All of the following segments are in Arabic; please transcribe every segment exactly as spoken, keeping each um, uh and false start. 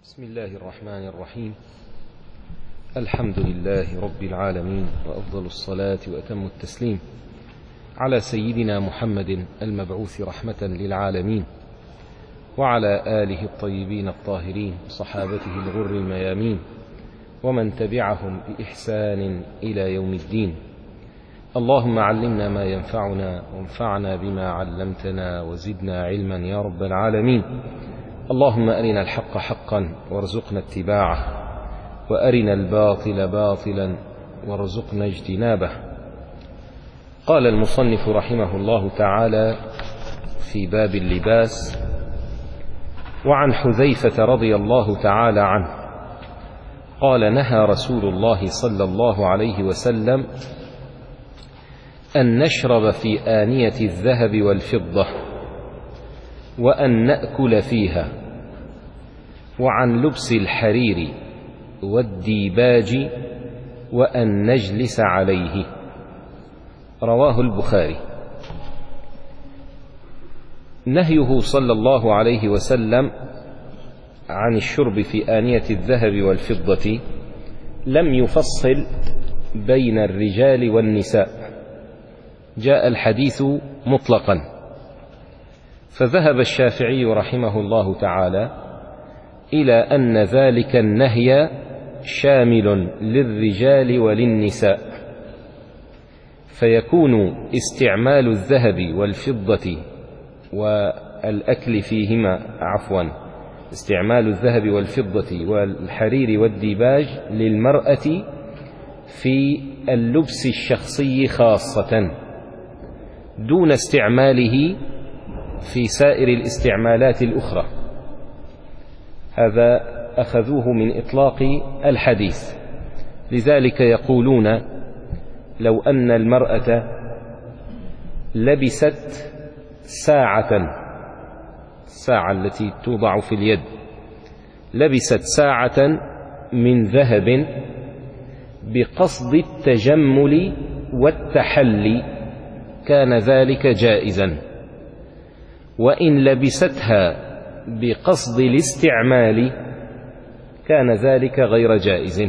بسم الله الرحمن الرحيم. الحمد لله رب العالمين، وأفضل الصلاة وأتم التسليم على سيدنا محمد المبعوث رحمة للعالمين، وعلى آله الطيبين الطاهرين وصحابته الغر الميامين، ومن تبعهم بإحسان إلى يوم الدين. اللهم علمنا ما ينفعنا، وانفعنا بما علمتنا، وزدنا علما يا رب العالمين. اللهم أرنا الحق حقا وارزقنا اتباعه، وأرنا الباطل باطلا وارزقنا اجتنابه. قال المصنف رحمه الله تعالى في باب اللباس: وعن حذيفة رضي الله تعالى عنه قال: نهى رسول الله صلى الله عليه وسلم أن نشرب في آنية الذهب والفضة، وأن نأكل فيها، وعن لبس الحرير والديباج، وأن نجلس عليه. رواه البخاري. نهيه صلى الله عليه وسلم عن الشرب في آنية الذهب والفضة لم يفصل بين الرجال والنساء، جاء الحديث مطلقا، فذهب الشافعي رحمه الله تعالى إلى أن ذلك النهي شامل للرجال وللنساء، فيكون استعمال الذهب والفضة والأكل فيهما عفوا استعمال الذهب والفضة والحرير والديباج للمرأة في اللبس الشخصي خاصة، دون استعماله في سائر الاستعمالات الأخرى. هذا أخذوه من إطلاق الحديث. لذلك يقولون: لو أن المرأة لبست ساعة، الساعة التي توضع في اليد، لبست ساعة من ذهب بقصد التجمل والتحلي، كان ذلك جائزا، وإن لبستها بقصد الاستعمال كان ذلك غير جائز.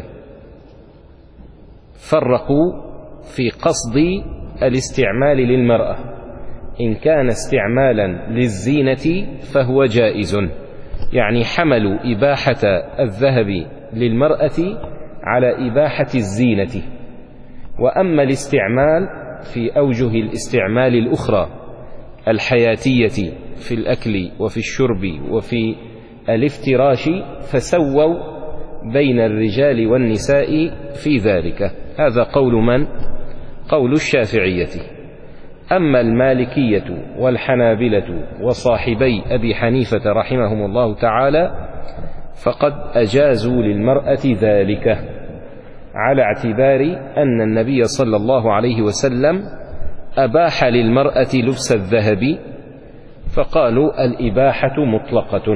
فرقوا في قصد الاستعمال للمرأة، إن كان استعمالا للزينة فهو جائز، يعني حملوا إباحة الذهب للمرأة على إباحة الزينة. وأما الاستعمال في أوجه الاستعمال الأخرى الحياتية في الأكل وفي الشرب وفي الافتراش، فسووا بين الرجال والنساء في ذلك. هذا قول من؟ قول الشافعية. أما المالكية والحنابلة وصاحبي أبي حنيفة رحمهم الله تعالى فقد أجازوا للمرأة ذلك، على اعتبار أن النبي صلى الله عليه وسلم أباح للمرأة لبس الذهب، فقالوا الإباحة مطلقة.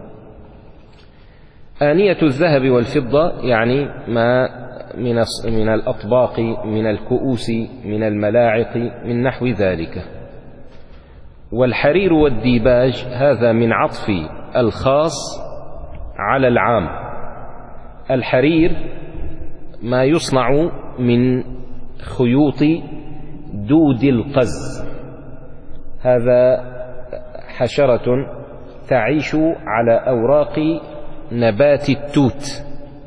آنية الذهب والفضة يعني ما من من الأطباق، من الكؤوس، من الملاعق، من نحو ذلك. والحرير والديباج هذا من عطف الخاص على العام. الحرير ما يصنع من خيوط دود القز، هذا حشرة تعيش على أوراق نبات التوت.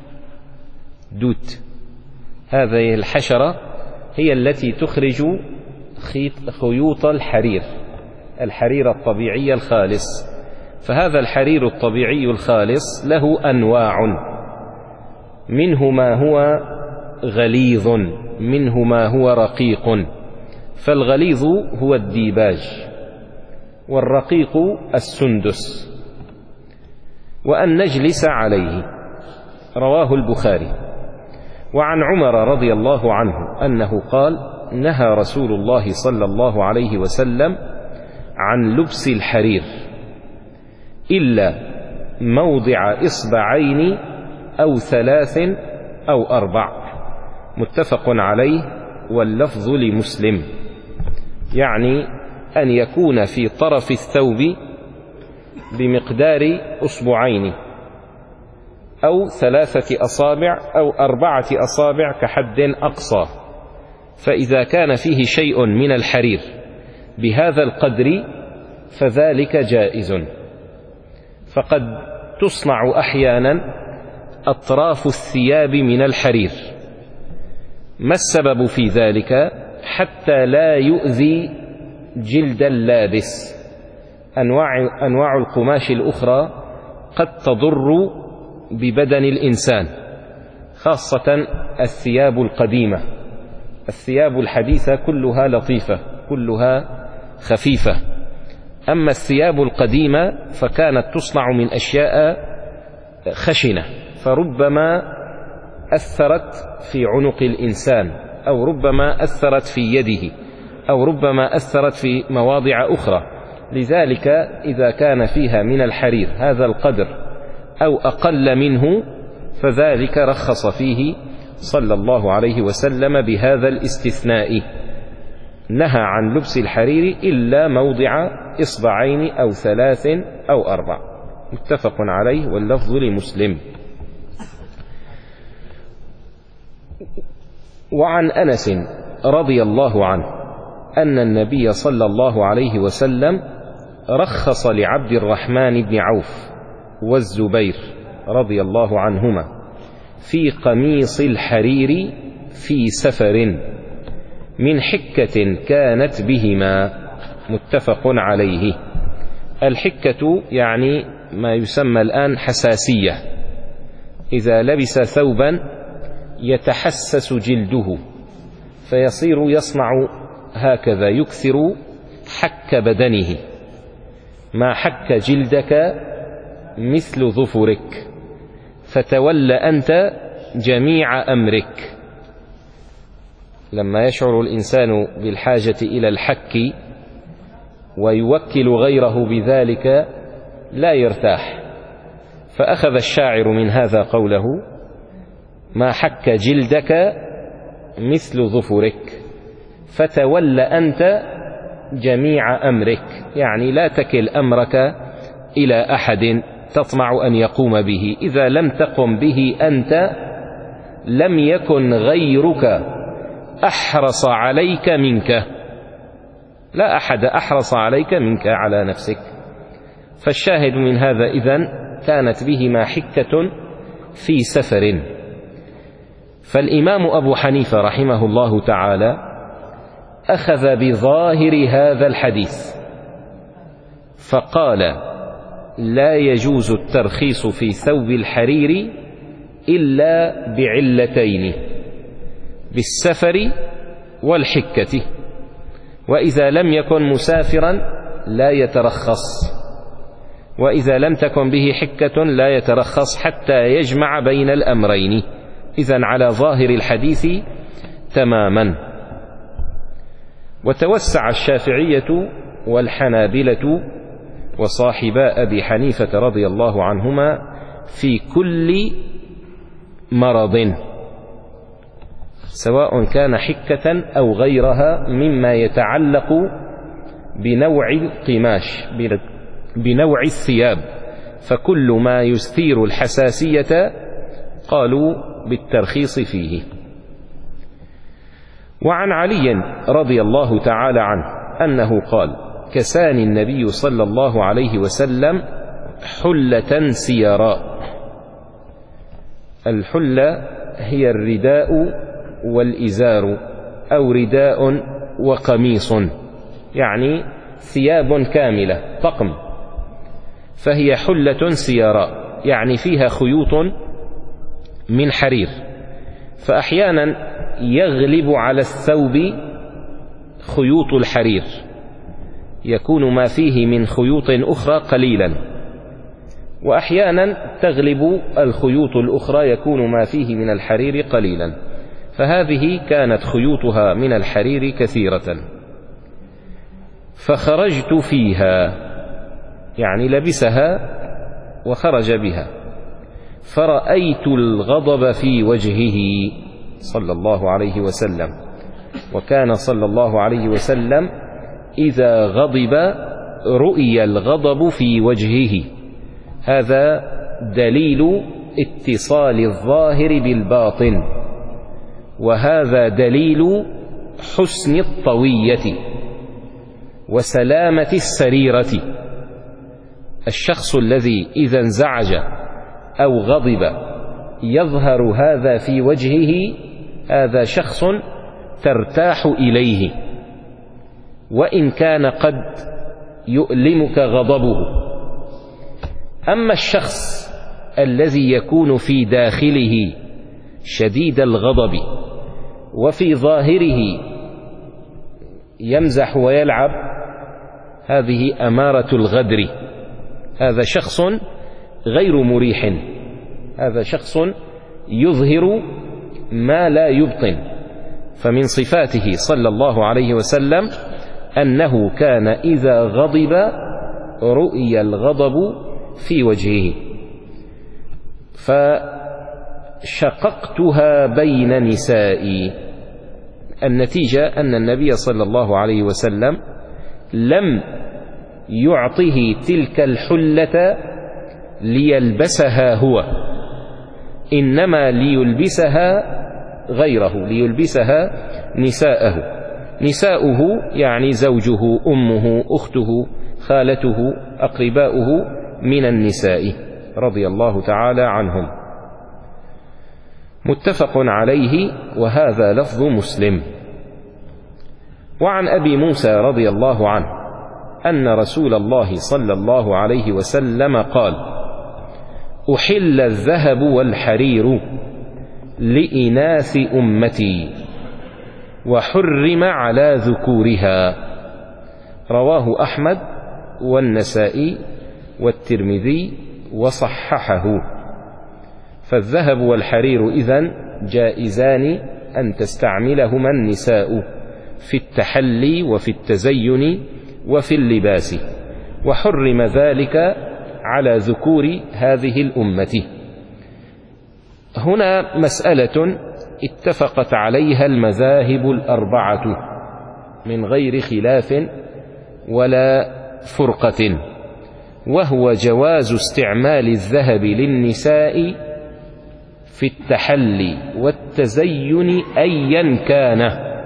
دوت، هذه الحشرة هي التي تخرج خيوط الحرير، الحرير الطبيعي الخالص. فهذا الحرير الطبيعي الخالص له أنواع، منه ما هو غليظ، منه ما هو رقيق. فالغليظ هو الديباج، والرقيق السندس. وأن نجلس عليه. رواه البخاري. وعن عمر رضي الله عنه أنه قال: نهى رسول الله صلى الله عليه وسلم عن لبس الحرير إلا موضع إصبعين أو ثلاث أو أربع. متفق عليه، واللفظ لمسلم، يعني أن يكون في طرف الثوب بمقدار أصبعين أو ثلاثة أصابع أو أربعة أصابع كحد أقصى. فإذا كان فيه شيء من الحرير بهذا القدر فذلك جائز. فقد تصنع أحيانا أطراف الثياب من الحرير. ما السبب في ذلك؟ حتى لا يؤذي جلد اللابس. أنواع, أنواع القماش الأخرى قد تضر ببدن الإنسان، خاصة الثياب القديمة. الثياب الحديثة كلها لطيفة، كلها خفيفة، أما الثياب القديمة فكانت تصنع من أشياء خشنة، فربما أثرت في عنق الإنسان، أو ربما أثرت في يده، أو ربما أثرت في مواضع أخرى. لذلك إذا كان فيها من الحرير هذا القدر أو أقل منه فذلك رخص فيه صلى الله عليه وسلم بهذا الاستثناء. نهى عن لبس الحرير إلا موضع إصبعين أو ثلاث أو أربع. متفق عليه واللفظ لمسلم. وعن أنس رضي الله عنه أن النبي صلى الله عليه وسلم رخص لعبد الرحمن بن عوف والزبير رضي الله عنهما في قميص الحرير في سفر من حكة كانت بهما. متفق عليه. الحكة يعني ما يسمى الآن حساسية، إذا لبس ثوبا يتحسس جلده فيصير يصنع هكذا، يكثر حك بدنه. ما حك جلدك مثل ظفرك فتول أنت جميع أمرك. لما يشعر الإنسان بالحاجة إلى الحك ويوكل غيره بذلك لا يرتاح. فأخذ الشاعر من هذا قوله: ما حك جلدك مثل ظفرك فتول أنت جميع أمرك، يعني لا تكل أمرك إلى أحد تطمع أن يقوم به. إذا لم تقم به أنت لم يكن غيرك أحرص عليك منك، لا أحد أحرص عليك منك على نفسك. فالشاهد من هذا إذن كانت بهما حكة في سفر. فالإمام أبو حنيفة رحمه الله تعالى أخذ بظاهر هذا الحديث فقال: لا يجوز الترخيص في ثوب الحرير إلا بعلتين، بالسفر والحكة. وإذا لم يكن مسافرا لا يترخص، وإذا لم تكن به حكة لا يترخص حتى يجمع بين الأمرين. إذن على ظاهر الحديث تماما. وتوسع الشافعية والحنابلة وصاحبا أبي حنيفة رضي الله عنهما في كل مرض، سواء كان حكة أو غيرها مما يتعلق بنوع القماش، بنوع الثياب. فكل ما يثير الحساسية قالوا بالترخيص فيه. وعن علي رضي الله تعالى عنه أنه قال: كساني النبي صلى الله عليه وسلم حلة سيراء. الحلة هي الرداء والإزار، أو رداء وقميص، يعني ثياب كاملة طقم. فهي حلة سيراء، يعني فيها خيوط من حرير. فأحيانا يغلب على الثوب خيوط الحرير، يكون ما فيه من خيوط أخرى قليلا، وأحيانا تغلب الخيوط الأخرى يكون ما فيه من الحرير قليلا. فهذه كانت خيوطها من الحرير كثيرة. فخرجت فيها، يعني لبسها وخرج بها، فرأيت الغضب في وجهه صلى الله عليه وسلم. وكان صلى الله عليه وسلم إذا غضب رؤي الغضب في وجهه. هذا دليل اتصال الظاهر بالباطن، وهذا دليل حسن الطوية وسلامة السريرة. الشخص الذي إذا انزعج أو غضب يظهر هذا في وجهه، هذا شخص ترتاح إليه، وإن كان قد يؤلمك غضبه. أما الشخص الذي يكون في داخله شديد الغضب وفي ظاهره يمزح ويلعب، هذه أمارة الغدر، هذا شخص غير مريح، هذا شخص يظهر ما لا يبطن. فمن صفاته صلى الله عليه وسلم أنه كان إذا غضب رؤي الغضب في وجهه. فشققتها بين نسائي، النتيجة أن النبي صلى الله عليه وسلم لم يعطه تلك الحلة ليلبسها هو، إنما ليلبسها غيره، ليلبسها نساءه. نساؤه يعني زوجه، أمه، أخته، خالته، أقرباؤه من النساء رضي الله تعالى عنهم. متفق عليه، وهذا لفظ مسلم. وعن أبي موسى رضي الله عنه أن رسول الله صلى الله عليه وسلم قال: أحل الذهب والحرير لإناث أمتي وحرم على ذكورها. رواه أحمد والنسائي والترمذي وصححه. فالذهب والحرير إذن جائزان أن تستعملهما النساء في التحلي وفي التزين وفي اللباس، وحرم ذلك على ذكور هذه الأمة. هنا مسألة اتفقت عليها المذاهب الأربعة من غير خلاف ولا فرقة، وهو جواز استعمال الذهب للنساء في التحلي والتزين أيا كان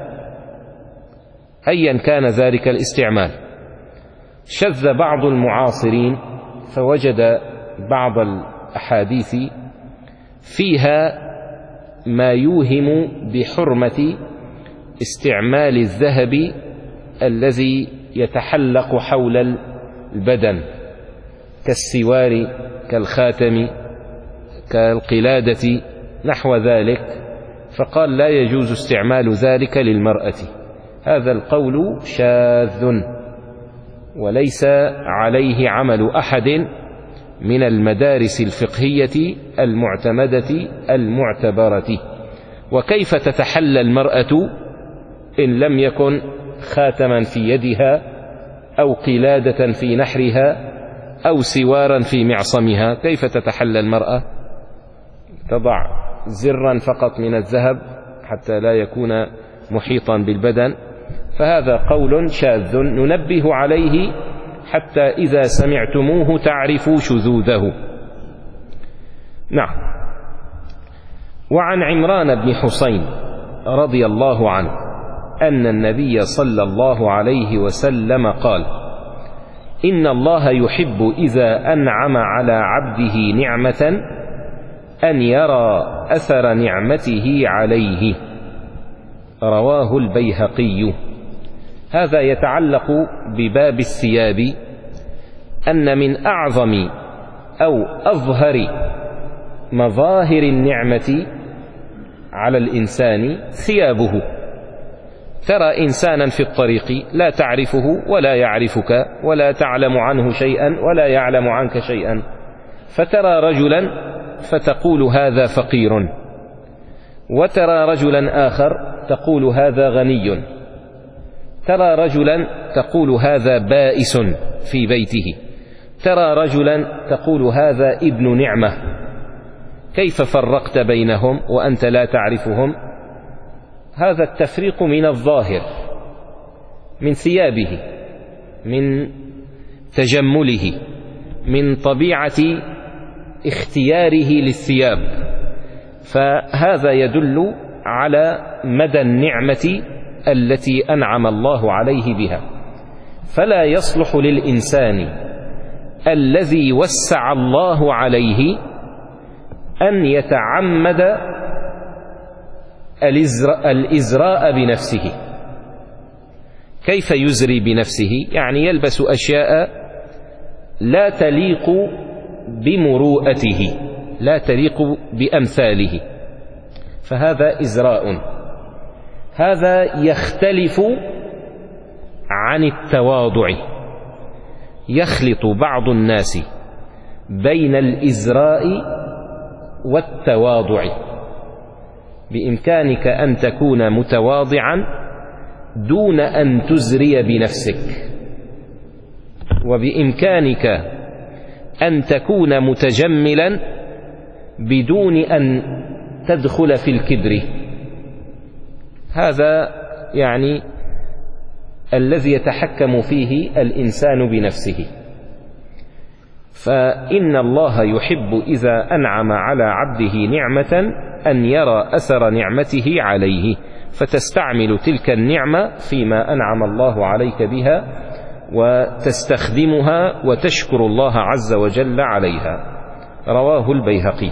أيا كان ذلك الاستعمال. شذ بعض المعاصرين فوجد بعض الأحاديث فيها ما يوهم بحرمة استعمال الذهب الذي يتحلق حول البدن كالسوار، كالخاتم، كالقلادة، نحو ذلك، فقال لا يجوز استعمال ذلك للمرأة. هذا القول شاذ وليس عليه عمل أحد من المدارس الفقهية المعتمدة المعتبرة. وكيف تتحلى المرأة إن لم يكن خاتما في يدها أو قلادة في نحرها أو سوارا في معصمها؟ كيف تتحلى المرأة؟ تضع زرا فقط من الذهب حتى لا يكون محيطا بالبدن. فهذا قول شاذ ننبه عليه حتى إذا سمعتموه تعرفوا شذوذه. نعم. وعن عمران بن حسين رضي الله عنه أن النبي صلى الله عليه وسلم قال: إن الله يحب إذا أنعم على عبده نعمة أن يرى أثر نعمته عليه. رواه البيهقي. هذا يتعلق بباب الثياب، أن من أعظم أو أظهر مظاهر النعمة على الإنسان ثيابه. ترى إنسانا في الطريق لا تعرفه ولا يعرفك ولا تعلم عنه شيئا ولا يعلم عنك شيئا، فترى رجلا فتقول هذا فقير، وترى رجلا آخر تقول هذا غني، ترى رجلا تقول هذا بائس في بيته، ترى رجلا تقول هذا ابن نعمة. كيف فرقت بينهم وأنت لا تعرفهم؟ هذا التفريق من الظاهر، من ثيابه، من تجمله، من طبيعة اختياره للثياب، فهذا يدل على مدى النعمة التي أنعم الله عليه بها. فلا يصلح للإنسان الذي وسع الله عليه أن يتعمد الإزراء بنفسه. كيف يزري بنفسه؟ يعني يلبس أشياء لا تليق بمروءته، لا تليق بأمثاله، فهذا إزراء. هذا يختلف عن التواضع. يخلط بعض الناس بين الإزراء والتواضع. بإمكانك أن تكون متواضعا دون أن تزري بنفسك، وبإمكانك أن تكون متجملا بدون أن تدخل في الكبر. هذا يعني الذي يتحكم فيه الإنسان بنفسه. فإن الله يحب إذا أنعم على عبده نعمة أن يرى أثر نعمته عليه، فتستعمل تلك النعمة فيما أنعم الله عليك بها وتستخدمها وتشكر الله عز وجل عليها. رواه البيهقي.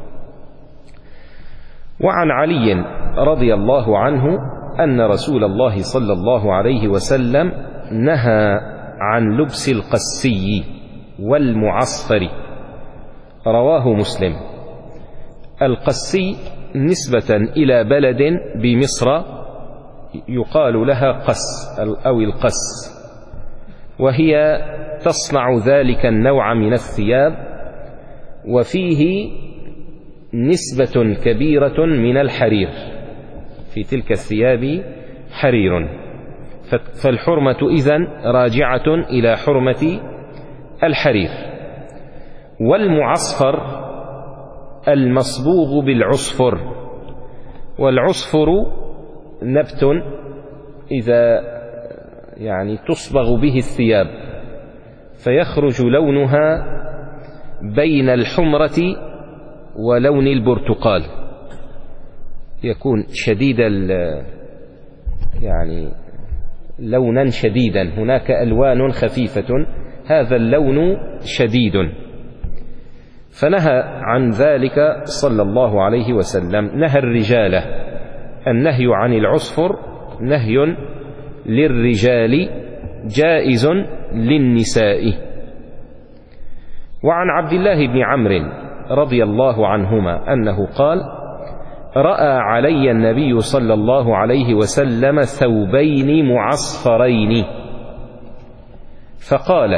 وعن علي رضي الله عنه أن رسول الله صلى الله عليه وسلم نهى عن لبس القسي والمعصفر. رواه مسلم. القسي نسبة إلى بلد بمصر يقال لها قس أو القس، وهي تصنع ذلك النوع من الثياب، وفيه نسبة كبيرة من الحرير، في تلك الثياب حرير، فالحرمة إذن راجعة إلى حرمة الحرير. والمعصفر المصبوغ بالعصفر، والعصفر نبت إذا يعني تصبغ به الثياب، فيخرج لونها بين الحمرة ولون البرتقال، يكون شديد يعني لونا شديدا. هناك ألوان خفيفة، هذا اللون شديد. فنهى عن ذلك صلى الله عليه وسلم. نهى الرجال. النهي عن العصفر نهي للرجال جائز للنساء. وعن عبد الله بن عمرو رضي الله عنهما أنه قال: رأى علي النبي صلى الله عليه وسلم ثوبين معصفرين، فقال: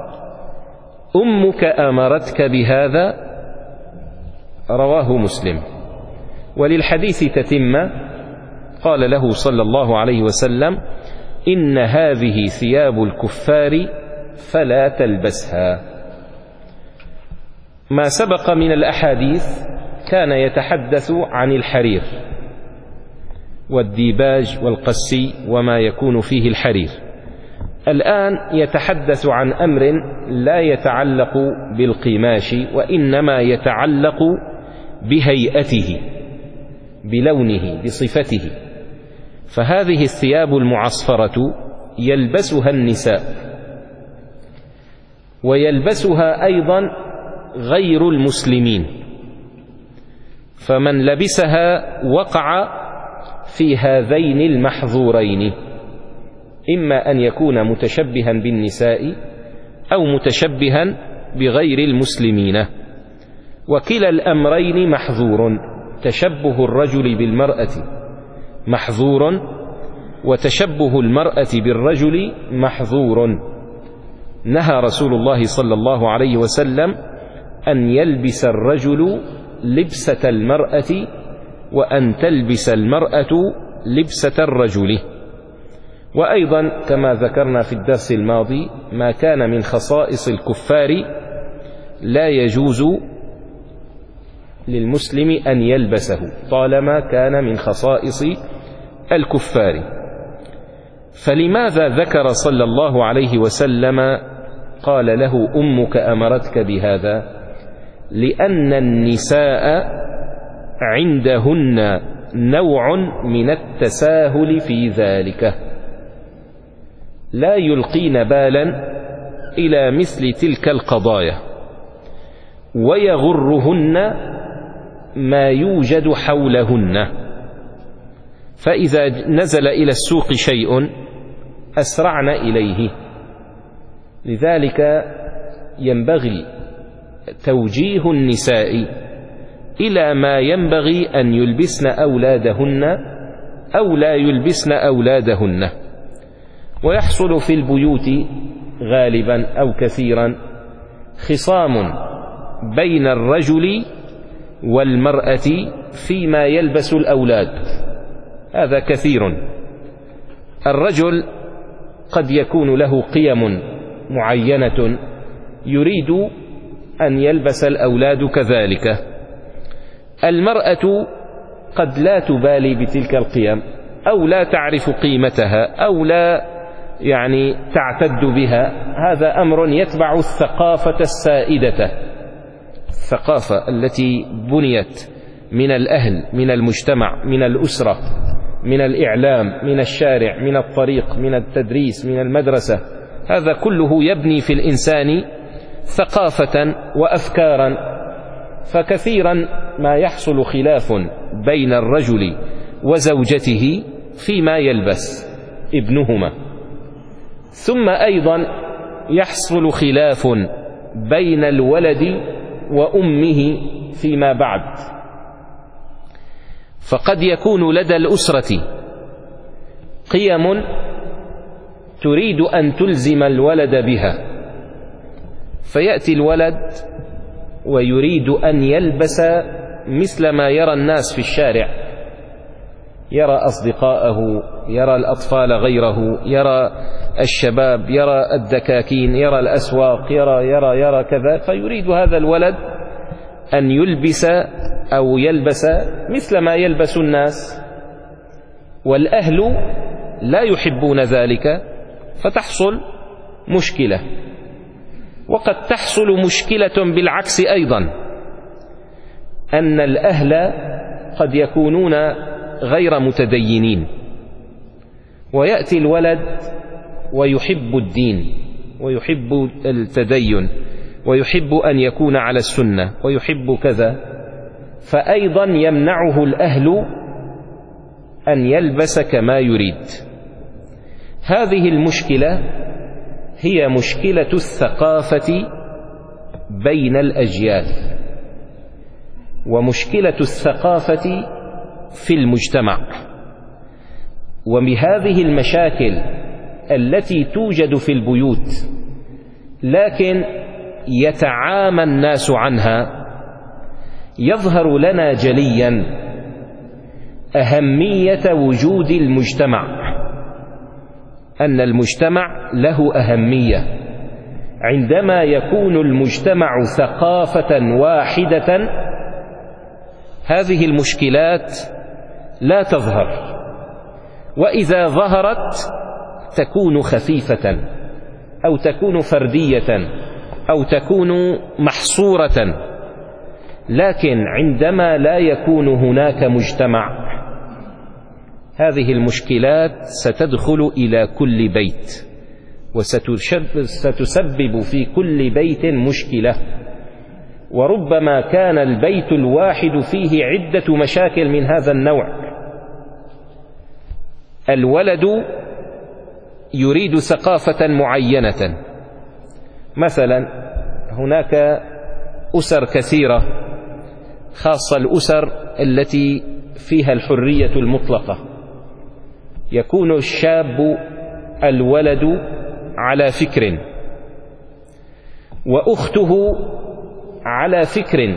أمك أمرتك بهذا؟ رواه مسلم. وللحديث تتمة، قال له صلى الله عليه وسلم: إن هذه ثياب الكفار فلا تلبسها. ما سبق من الأحاديث كان يتحدث عن الحرير والديباج والقسي وما يكون فيه الحرير. الآن يتحدث عن أمر لا يتعلق بالقماش، وإنما يتعلق بهيئته، بلونه، بصفته. فهذه الثياب المعصفرة يلبسها النساء، ويلبسها أيضا غير المسلمين، فمن لبسها وقع في هذين المحظورين، إما أن يكون متشبها بالنساء أو متشبها بغير المسلمين، وكلا الأمرين محظور. تشبه الرجل بالمرأة محظور، وتشبه المرأة بالرجل محظور. نهى رسول الله صلى الله عليه وسلم أن يلبس الرجل لبسة المرأة، وأن تلبس المرأة لبسة الرجل. وأيضا كما ذكرنا في الدرس الماضي، ما كان من خصائص الكفار لا يجوز للمسلم أن يلبسه طالما كان من خصائص الكفار. فلماذا ذكر صلى الله عليه وسلم قال له: أمك أمرتك بهذا؟ لأن النساء عندهن نوع من التساهل في ذلك، لا يلقين بالا إلى مثل تلك القضايا، ويغرهن ما يوجد حولهن، فإذا نزل إلى السوق شيء أسرعن إليه. لذلك ينبغي توجيه النساء إلى ما ينبغي أن يلبسن أولادهن أو لا يلبسن أولادهن. ويحصل في البيوت غالبا أو كثيرا خصام بين الرجل والمرأة فيما يلبس الأولاد، هذا كثير. الرجل قد يكون له قيم معينة يريد أن يلبس الأولاد كذلك، المرأة قد لا تبالي بتلك القيم أو لا تعرف قيمتها أو لا يعني تعتد بها، هذا أمر يتبع الثقافة السائدة، الثقافة التي بنيت من الأهل، من المجتمع، من الأسرة، من الإعلام، من الشارع، من الطريق، من التدريس، من المدرسة، هذا كله يبني في الإنسان ثقافة وأفكارا. فكثيرا ما يحصل خلاف بين الرجل وزوجته فيما يلبس ابنهما، ثم أيضا يحصل خلاف بين الولد وأمه فيما بعد. فقد يكون لدى الأسرة قيم تريد أن تلزم الولد بها، فيأتي الولد ويريد أن يلبس مثل ما يرى الناس في الشارع، يرى أصدقاءه، يرى الأطفال غيره، يرى الشباب، يرى الدكاكين، يرى الأسواق، يرى يرى يرى كذا، فيريد هذا الولد أن يلبس أو يلبس مثل ما يلبس الناس، والأهل لا يحبون ذلك، فتحصل مشكلة. وقد تحصل مشكلة بالعكس أيضا، أن الأهل قد يكونون غير متدينين، ويأتي الولد ويحب الدين ويحب التدين ويحب أن يكون على السنة ويحب كذا، فأيضا يمنعه الأهل أن يلبس كما يريد. هذه المشكلة هي مشكلة الثقافة بين الأجيال، ومشكلة الثقافة في المجتمع. وبهذه المشاكل التي توجد في البيوت لكن يتعامى الناس عنها، يظهر لنا جليا أهمية وجود المجتمع، أن المجتمع له أهمية. عندما يكون المجتمع ثقافة واحدة هذه المشكلات لا تظهر، وإذا ظهرت تكون خفيفة أو تكون فردية أو تكون محصورة. لكن عندما لا يكون هناك مجتمع هذه المشكلات ستدخل إلى كل بيت، وستسبب في كل بيت مشكلة، وربما كان البيت الواحد فيه عدة مشاكل من هذا النوع. الولد يريد ثقافة معينة، مثلا هناك أسر كثيرة، خاصة الأسر التي فيها الحرية المطلقة، يكون الشاب الولد على فكر وأخته على فكر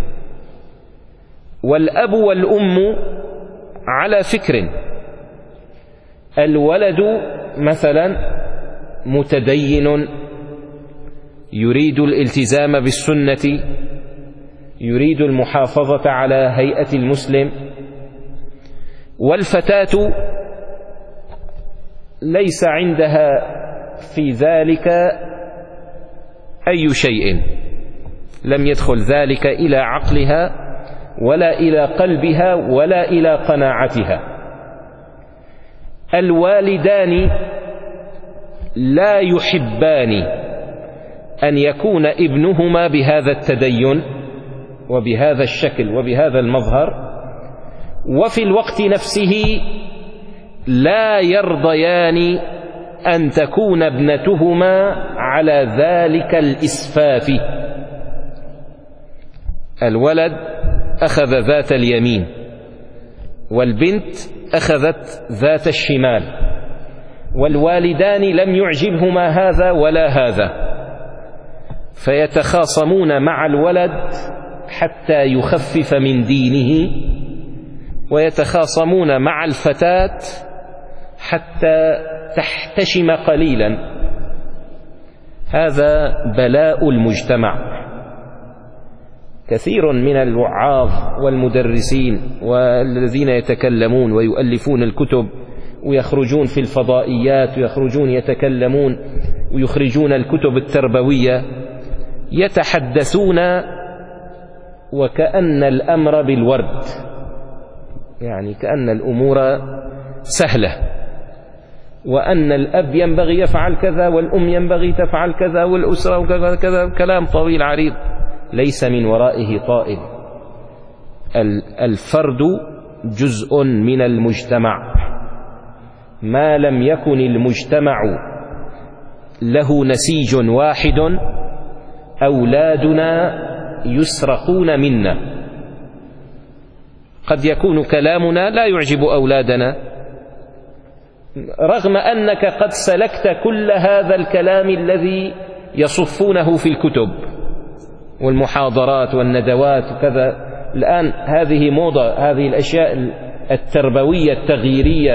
والأب والأم على فكر. الولد مثلا متدين يريد الالتزام بالسنة، يريد المحافظة على هيئة المسلم، والفتاة ليس عندها في ذلك أي شيء، لم يدخل ذلك إلى عقلها ولا إلى قلبها ولا إلى قناعتها. الوالدان لا يحبان أن يكون ابنهما بهذا التدين وبهذا الشكل وبهذا المظهر، وفي الوقت نفسه لا يرضيان أن تكون ابنتهما على ذلك الإسفاف. الولد أخذ ذات اليمين والبنت أخذت ذات الشمال، والوالدان لم يعجبهما هذا ولا هذا، فيتخاصمون مع الولد حتى يخفف من دينه، ويتخاصمون مع الفتاة حتى تحتشم قليلا. هذا بلاء المجتمع. كثير من الوعاظ والمدرسين والذين يتكلمون ويؤلفون الكتب ويخرجون في الفضائيات ويخرجون يتكلمون ويخرجون الكتب التربوية يتحدثون وكأن الأمر بالورد، يعني كأن الأمور سهلة، وأن الأب ينبغي يفعل كذا والأم ينبغي تفعل كذا والأسرة وكذا كذا، كلام طويل عريض ليس من ورائه طائل. الفرد جزء من المجتمع، ما لم يكن المجتمع له نسيج واحد أولادنا يسرقون منا. قد يكون كلامنا لا يعجب أولادنا رغم أنك قد سلكت كل هذا الكلام الذي يصفونه في الكتب والمحاضرات والندوات وكذا. الآن هذه موضة، هذه الأشياء التربوية التغييرية،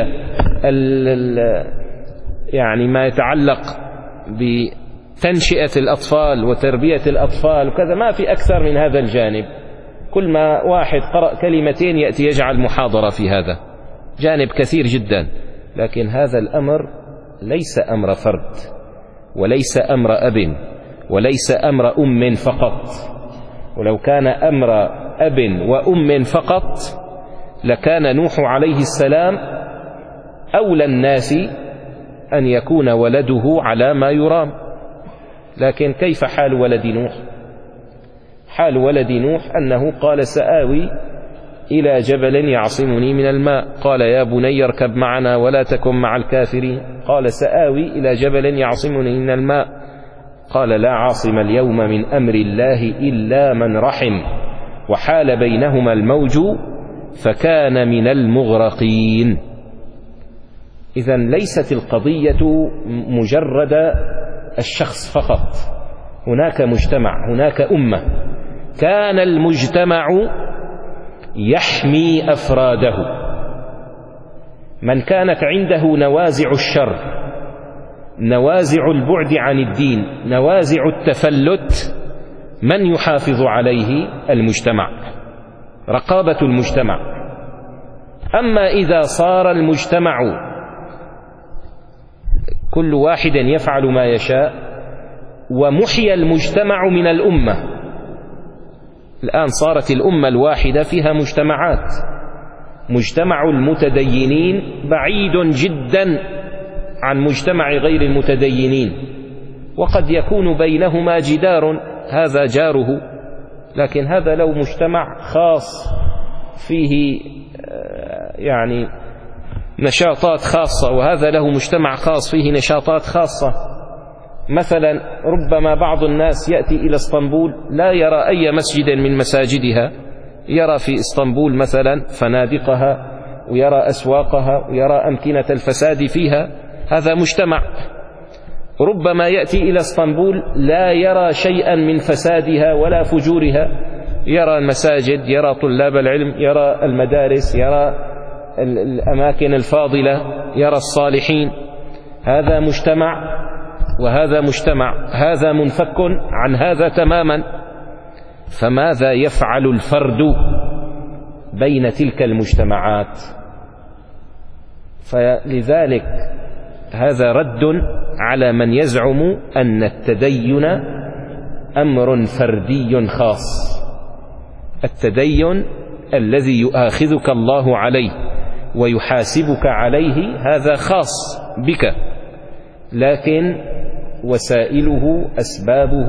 يعني ما يتعلق بتنشئة الأطفال وتربية الأطفال وكذا، ما في أكثر من هذا الجانب. كل ما واحد قرأ كلمتين يأتي يجعل محاضرة في هذا جانب كثير جدا. لكن هذا الأمر ليس أمر فرد، وليس أمر أب، وليس أمر أم فقط. ولو كان أمر أب وأم فقط لكان نوح عليه السلام أولى الناس أن يكون ولده على ما يرام. لكن كيف حال ولد نوح؟ حال ولد نوح أنه قال سآوي إلى جبل يعصمني من الماء، قال يا بني اركب معنا ولا تكن مع الكافرين. قال سآوي إلى جبل يعصمني من الماء، قال لا عاصم اليوم من أمر الله إلا من رحم، وحال بينهما الموج فكان من المغرقين. إذن ليست القضية مجرد الشخص فقط، هناك مجتمع، هناك أمة. كان المجتمع يحمي أفراده. من كانت عنده نوازع الشر، نوازع البعد عن الدين، نوازع التفلت، من يحافظ عليه؟ المجتمع، رقابة المجتمع. أما إذا صار المجتمع كل واحد يفعل ما يشاء ومحي المجتمع من الأمة، الآن صارت الأمة الواحدة فيها مجتمعات، مجتمع المتدينين بعيد جدا عن مجتمع غير المتدينين، وقد يكون بينهما جدار، هذا جاره، لكن هذا لو مجتمع خاص فيه يعني نشاطات خاصة، وهذا له مجتمع خاص فيه نشاطات خاصة. مثلا ربما بعض الناس يأتي إلى اسطنبول لا يرى أي مسجد من مساجدها، يرى في اسطنبول مثلا فنادقها ويرى أسواقها ويرى أمكنة الفساد فيها، هذا مجتمع. ربما يأتي إلى اسطنبول لا يرى شيئا من فسادها ولا فجورها، يرى المساجد، يرى طلاب العلم، يرى المدارس، يرى الأماكن الفاضلة، يرى الصالحين. هذا مجتمع وهذا مجتمع، هذا منفك عن هذا تماما. فماذا يفعل الفرد بين تلك المجتمعات؟ فلذلك هذا رد على من يزعم أن التدين أمر فردي خاص. التدين الذي يؤاخذك الله عليه ويحاسبك عليه هذا خاص بك، لكن وسائله أسبابه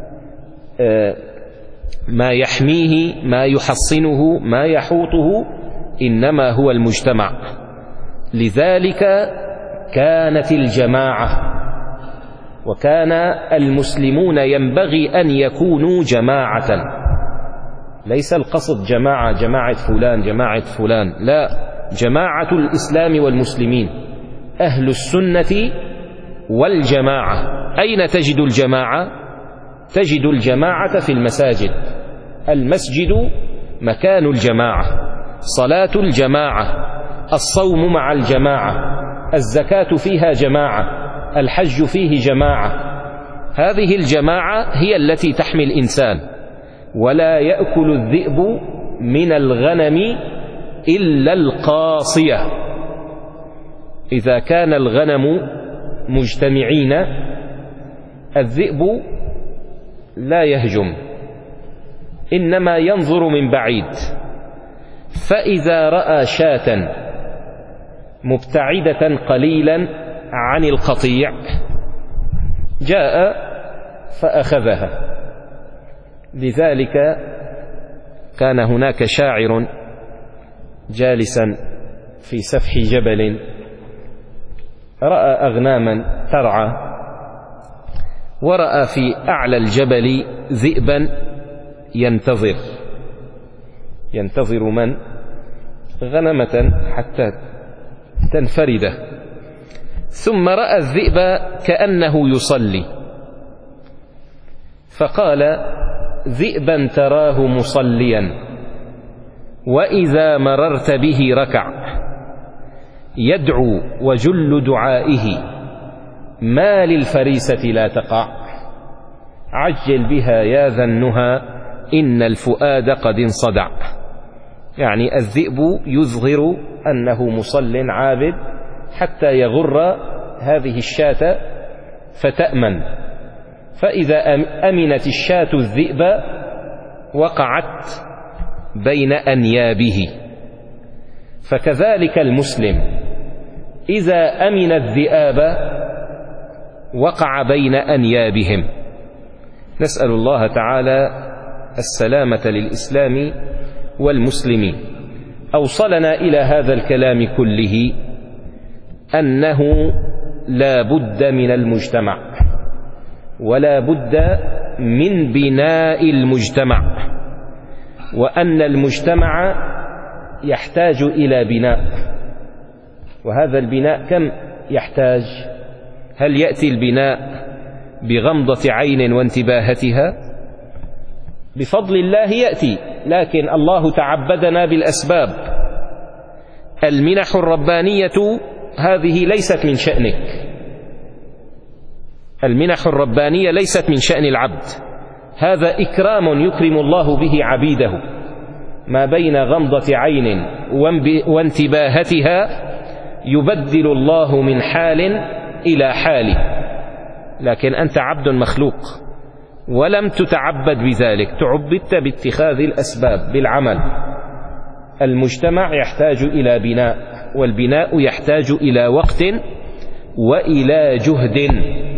ما يحميه ما يحصنه ما يحوطه إنما هو المجتمع. لذلك كانت الجماعة، وكان المسلمون ينبغي أن يكونوا جماعة. ليس القصد جماعة جماعة فلان جماعة فلان، لا، جماعة الإسلام والمسلمين، أهل السنة والجماعة. أين تجد الجماعة؟ تجد الجماعة في المساجد. المسجد مكان الجماعة، صلاة الجماعة، الصوم مع الجماعة، الزكاة فيها جماعة، الحج فيه جماعة. هذه الجماعة هي التي تحمي الإنسان. ولا يأكل الذئب من الغنم إلا القاصية. إذا كان الغنم مجتمعين الذئب لا يهجم، إنما ينظر من بعيد. فإذا رأى شاة مبتعدة قليلا عن القطيع جاء فأخذها. لذلك كان هناك شاعر جالسا في سفح جبل، رأى أغناما ترعى، ورأى في أعلى الجبل ذئبا ينتظر ينتظر من؟ غنمة حتى تنفرد. ثم رأى الذئب كأنه يصلي، فقال: ذئبا تراه مصليا وإذا مررت به ركع، يدعو وجل دعائه ما للفريسة لا تقع، عجل بها يا ذا النهى إن الفؤاد قد انصدع. يعني الذئب يظهر أنه مصل عابد حتى يغر هذه الشاة فتأمن، فإذا أمنت الشاة الذئب وقعت بين أنيابه. فكذلك المسلم إذا أمن الذئاب وقع بين أنيابهم. نسأل الله تعالى السلامة للإسلام والمسلمين. أوصلنا إلى هذا الكلام كله أنه لا بد من المجتمع، ولا بد من بناء المجتمع، وأن المجتمع يحتاج إلى بناء. وهذا البناء كم يحتاج؟ هل يأتي البناء بغمضة عين وانتباهتها؟ بفضل الله يأتي، لكن الله تعبدنا بالأسباب. المنح الربانية هذه ليست من شأنك، المنح الربانية ليست من شأن العبد، هذا إكرام يكرم الله به عبيده. ما بين غمضة عين وانتباهتها يبدل الله من حال إلى حال، لكن أنت عبد مخلوق ولم تتعبد بذلك، تعبدت باتخاذ الأسباب بالعمل. المجتمع يحتاج إلى بناء، والبناء يحتاج إلى وقت وإلى جهد.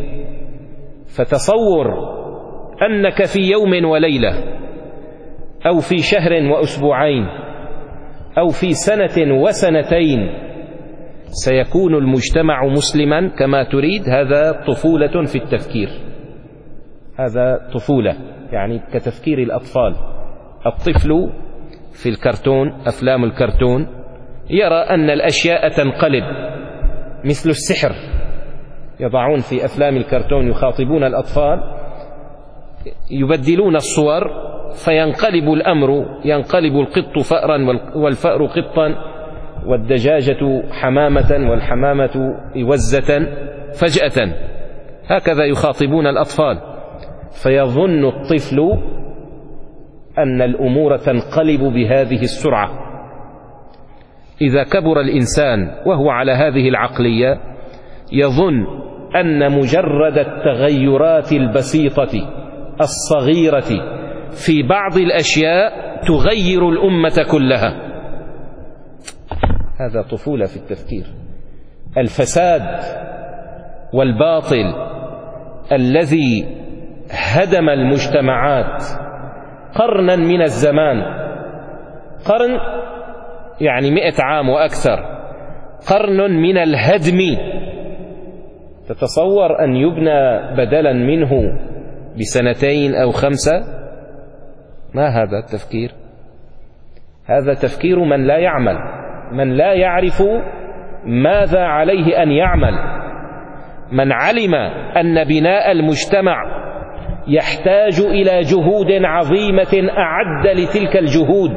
فتصور أنك في يوم وليلة أو في شهر وأسبوعين أو في سنة وسنتين سيكون المجتمع مسلما كما تريد، هذا طفولة في التفكير، هذا طفولة يعني كتفكير الأطفال. الطفل في الكرتون، أفلام الكرتون، يرى أن الأشياء تنقلب مثل السحر. يضعون في أفلام الكرتون يخاطبون الأطفال، يبدلون الصور فينقلب الأمر، ينقلب القط فأرا والفأر قطا والدجاجة حمامة والحمامة وزة فجأة. هكذا يخاطبون الأطفال، فيظن الطفل أن الأمور تنقلب بهذه السرعة. إذا كبر الإنسان وهو على هذه العقلية يظن أن مجرد التغيرات البسيطة الصغيرة في بعض الأشياء تغير الأمة كلها. هذا طفولة في التفكير. الفساد والباطل الذي هدم المجتمعات قرنا من الزمان، قرن يعني مئة عام وأكثر، قرن من الهدم. تتصور أن يبنى بدلا منه بسنتين أو خمسة؟ ما هذا التفكير؟ هذا تفكير من لا يعمل، من لا يعرف ماذا عليه أن يعمل، من علم أن بناء المجتمع يحتاج إلى جهود عظيمة أعد لتلك الجهود.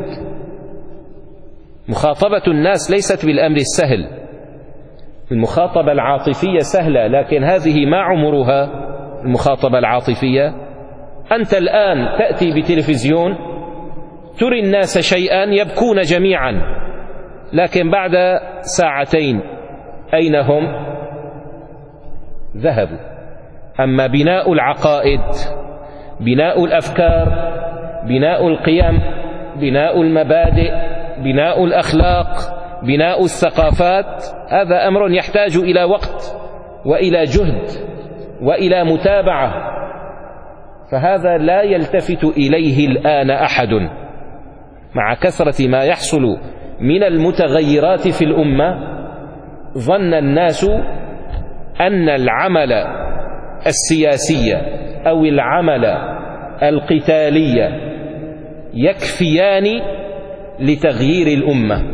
مخاطبة الناس ليست بالأمر السهل، المخاطبة العاطفية سهلة، لكن هذه ما عمرها المخاطبة العاطفية. أنت الآن تأتي بتلفزيون تري الناس شيئا يبكون جميعا، لكن بعد ساعتين أين هم؟ ذهبوا. أما بناء العقائد، بناء الأفكار، بناء القيم، بناء المبادئ، بناء الأخلاق، بناء الثقافات، هذا أمر يحتاج إلى وقت وإلى جهد وإلى متابعة، فهذا لا يلتفت إليه الآن أحد. مع كثرة ما يحصل من المتغيرات في الأمة ظن الناس أن العمل السياسي أو العمل القتالي يكفيان لتغيير الأمة.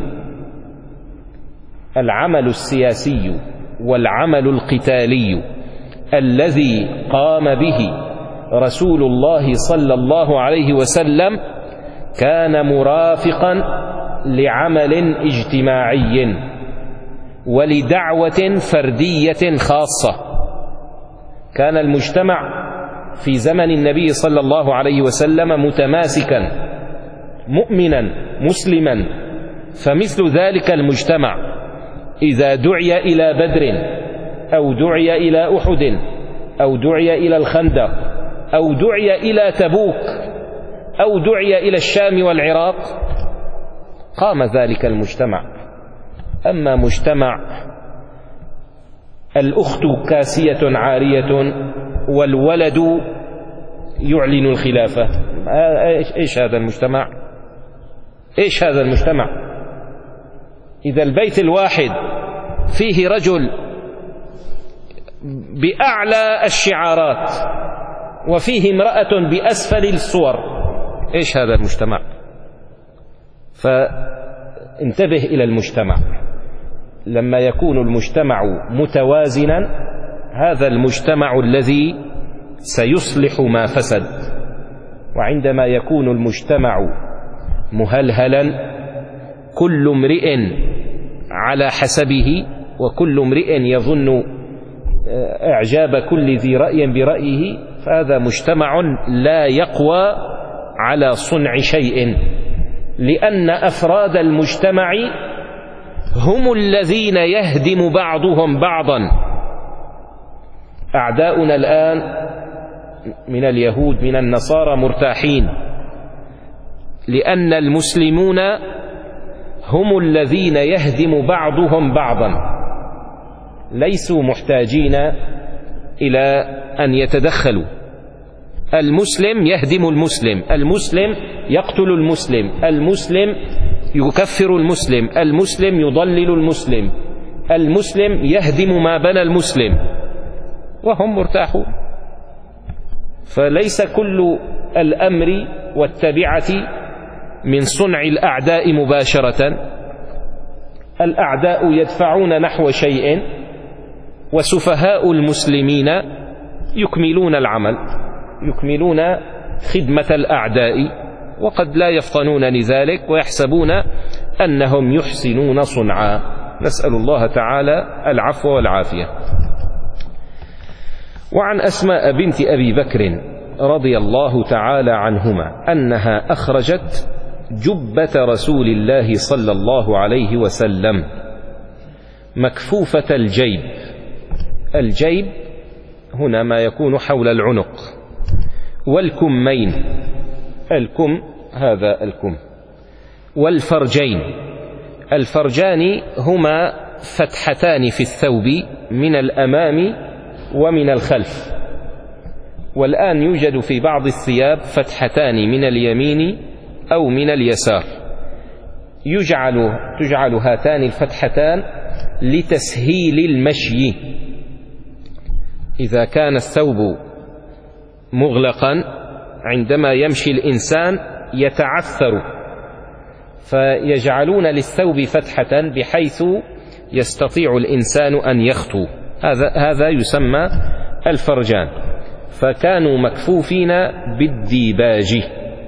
العمل السياسي والعمل القتالي الذي قام به رسول الله صلى الله عليه وسلم كان مرافقا لعمل اجتماعي ولدعوة فردية خاصة. كان المجتمع في زمن النبي صلى الله عليه وسلم متماسكا مؤمنا مسلما، فمثل ذلك المجتمع إذا دعي إلى بدر أو دعي إلى أحد أو دعي إلى الخندق أو دعي إلى تبوك أو دعي إلى الشام والعراق قام ذلك المجتمع. أما مجتمع الأخت كاسية عارية والولد يعلن الخلافة، إيش هذا المجتمع؟ إيش هذا المجتمع؟ إذا البيت الواحد فيه رجل بأعلى الشعارات وفيه امرأة بأسفل الصور، إيش هذا المجتمع؟ فانتبه إلى المجتمع. لما يكون المجتمع متوازنا هذا المجتمع الذي سيصلح ما فسد، وعندما يكون المجتمع مهلهلا كل امرئ على حسبه وكل امرئ يظن إعجاب كل ذي رأي برأيه، فهذا مجتمع لا يقوى على صنع شيء، لأن أفراد المجتمع هم الذين يهدم بعضهم بعضا. أعداؤنا الآن من اليهود من النصارى مرتاحين، لأن المسلمون هم الذين يهدم بعضهم بعضا، ليسوا محتاجين إلى أن يتدخلوا. المسلم يهدم المسلم، المسلم يقتل المسلم، المسلم يكفر المسلم، المسلم يضلل المسلم، المسلم يهدم ما بنى المسلم، وهم مرتاحون. فليس كل الأمر والتبعة من صنع الأعداء مباشرة. الأعداء يدفعون نحو شيء وسفهاء المسلمين يكملون العمل، يكملون خدمة الأعداء، وقد لا يفطنون لذلك ويحسبون أنهم يحسنون صنعا. نسأل الله تعالى العفو والعافية. وعن أسماء بنت أبي بكر رضي الله تعالى عنهما أنها أخرجت جبة رسول الله صلى الله عليه وسلم مكفوفة الجيب. الجيب هنا ما يكون حول العنق، والكمين، الكم هذا الكم، والفرجين. الفرجان هما فتحتان في الثوب من الأمام ومن الخلف، والآن يوجد في بعض الثياب فتحتان من اليمين أو من اليسار، يجعل تجعل هاتان الفتحتان لتسهيل المشي. إذا كان الثوب مغلقا عندما يمشي الإنسان يتعثر، فيجعلون للثوب فتحة بحيث يستطيع الإنسان أن يخطو، هذا هذا يسمى الفرجان. فكانوا مكفوفين بالديباج.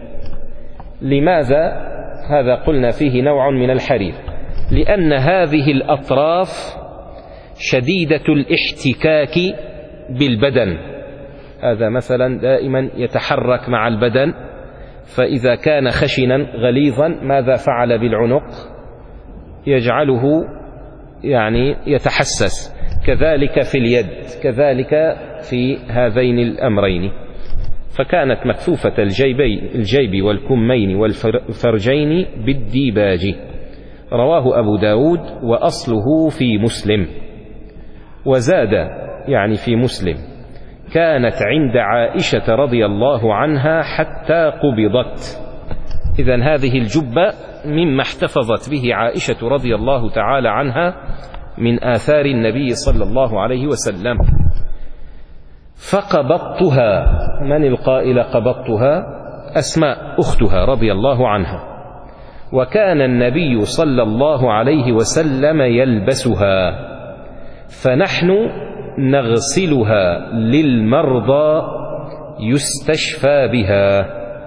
لماذا؟ هذا قلنا فيه نوع من الحرير، لأن هذه الأطراف شديدة الاحتكاك بالبدن، هذا مثلا دائما يتحرك مع البدن، فإذا كان خشنا غليظا ماذا فعل بالعنق؟ يجعله يعني يتحسس، كذلك في اليد، كذلك في هذين الأمرين. فكانت مكفوفة الجيبي الجيب والكمين والفرجين بالديباج. رواه أبو داود وأصله في مسلم. وزاد يعني في مسلم: كانت عند عائشة رضي الله عنها حتى قبضت. إذن هذه الجبة مما احتفظت به عائشة رضي الله تعالى عنها من آثار النبي صلى الله عليه وسلم. فقبضتها، من القائل قبضتها؟ أسماء أختها رضي الله عنها. وكان النبي صلى الله عليه وسلم يلبسها، فنحن نغسلها للمرضى يستشفى بها.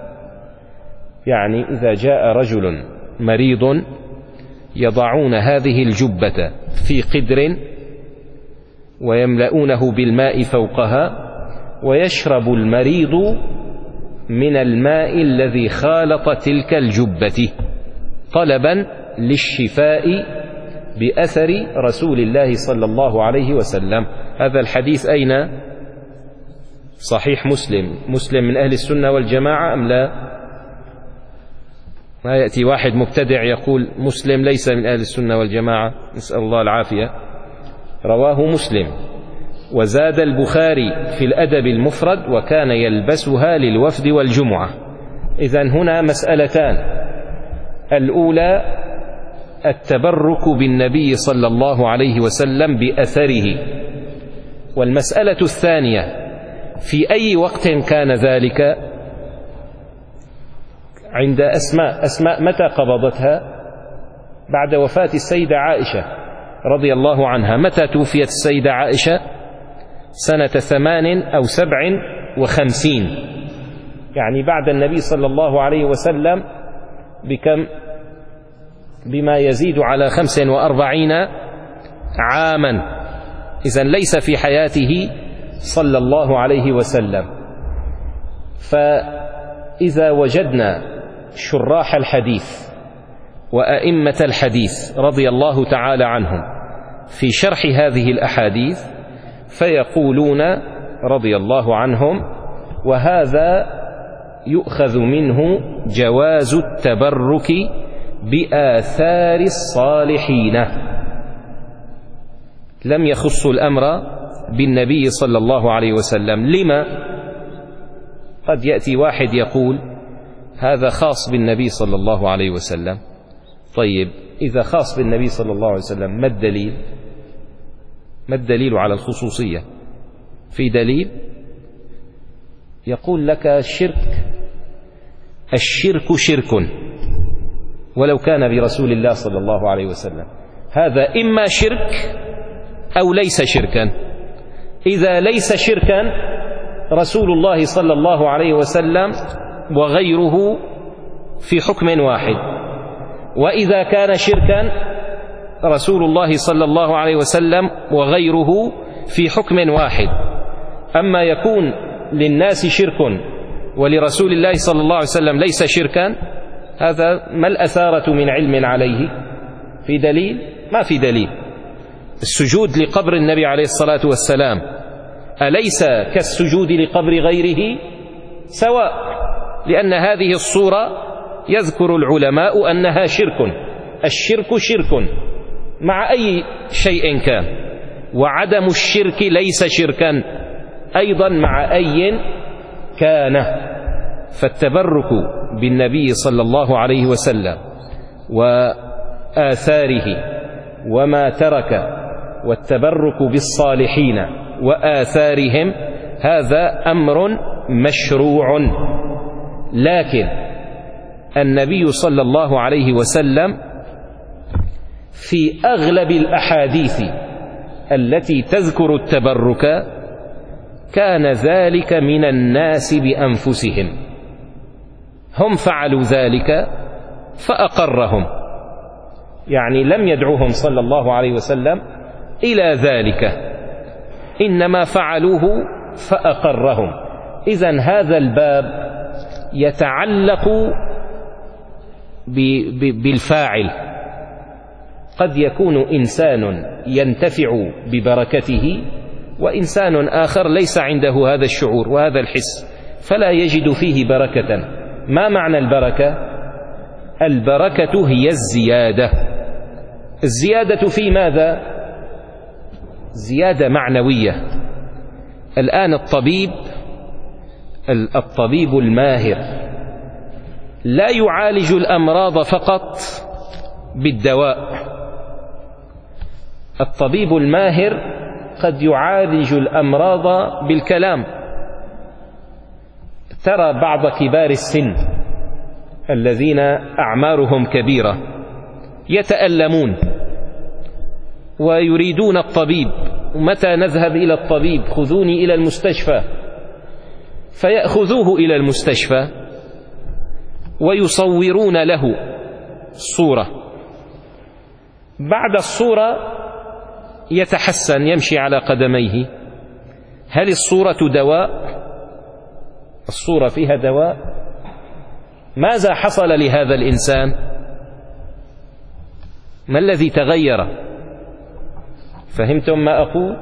يعني إذا جاء رجل مريض يضعون هذه الجبة في قدر ويملؤونه بالماء فوقها، ويشرب المريض من الماء الذي خالط تلك الجبة طلبا للشفاء بأثر رسول الله صلى الله عليه وسلم. هذا الحديث أين؟ صحيح مسلم. مسلم من أهل السنة والجماعة أم لا؟ ما يأتي واحد مبتدع يقول مسلم ليس من أهل السنة والجماعة، نسأل الله العافية. رواه مسلم. وزاد البخاري في الأدب المفرد: وكان يلبسها للوفد والجمعة. إذن هنا مسألتان: الأولى التبرك بالنبي صلى الله عليه وسلم بأثره، والمسألة الثانية في أي وقت كان ذلك؟ عند أسماء. أسماء متى قبضتها؟ بعد وفاة السيدة عائشة رضي الله عنها. متى توفيت السيدة عائشة؟ سنة ثمان أو سبع وخمسين، يعني بعد النبي صلى الله عليه وسلم بكم؟ بما يزيد على خمس وأربعين عاما. إذن ليس في حياته صلى الله عليه وسلم. فإذا وجدنا شراح الحديث وأئمة الحديث رضي الله تعالى عنهم في شرح هذه الأحاديث فيقولون رضي الله عنهم: وهذا يؤخذ منه جواز التبرك بآثار الصالحين. لم يخص الأمر بالنبي صلى الله عليه وسلم. لما؟ قد يأتي واحد يقول هذا خاص بالنبي صلى الله عليه وسلم. طيب إذا خاص بالنبي صلى الله عليه وسلم ما الدليل؟ ما الدليل على الخصوصية؟ في دليل؟ يقول لك الشرك الشرك شرك ولو كان برسول الله صلى الله عليه وسلم. هذا إما شرك أو ليس شركا. إذا ليس شركا رسول الله صلى الله عليه وسلم وغيره في حكم واحد، وإذا كان شركا رسول الله صلى الله عليه وسلم وغيره في حكم واحد. أما يكون للناس شرك ولرسول الله صلى الله عليه وسلم ليس شركا، هذا ما الأثارة من علم عليه؟ في دليل؟ ما في دليل. السجود لقبر النبي عليه الصلاة والسلام أليس كالسجود لقبر غيره؟ سواء، لأن هذه الصورة يذكر العلماء أنها شرك. الشرك شرك مع أي شيء كان، وعدم الشرك ليس شركا أيضا مع أي كان. فالتبرك بالنبي صلى الله عليه وسلم وآثاره وما ترك، والتبرك بالصالحين وآثارهم، هذا أمر مشروع. لكن النبي صلى الله عليه وسلم في أغلب الأحاديث التي تذكر التبرك كان ذلك من الناس بأنفسهم، هم فعلوا ذلك فأقرهم، يعني لم يدعوهم صلى الله عليه وسلم إلى ذلك، إنما فعلوه فأقرهم. إذن هذا الباب يتعلق بالفاعل. قد يكون إنسان ينتفع ببركته، وإنسان آخر ليس عنده هذا الشعور وهذا الحس، فلا يجد فيه بركة. ما معنى البركة؟ البركة هي الزيادة. الزيادة في ماذا؟ زيادة معنوية. الآن الطبيب الطبيب الماهر لا يعالج الأمراض فقط بالدواء. الطبيب الماهر قد يعالج الأمراض بالكلام. ترى بعض كبار السن الذين أعمارهم كبيرة يتألمون ويريدون الطبيب، متى نذهب إلى الطبيب؟ خذوني إلى المستشفى. فيأخذوه إلى المستشفى ويصورون له صورة، بعد الصورة يتحسن، يمشي على قدميه. هل الصورة دواء؟ الصورة فيها دواء؟ ماذا حصل لهذا الإنسان؟ ما الذي تغير؟ فهمتم ما أقول؟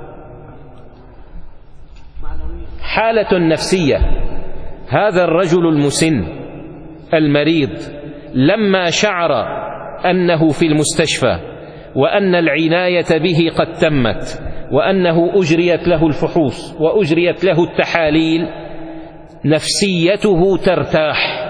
حالة نفسية. هذا الرجل المسن المريض لما شعر أنه في المستشفى وأن العناية به قد تمت، وأنه أجريت له الفحوص وأجريت له التحاليل، نفسيته ترتاح،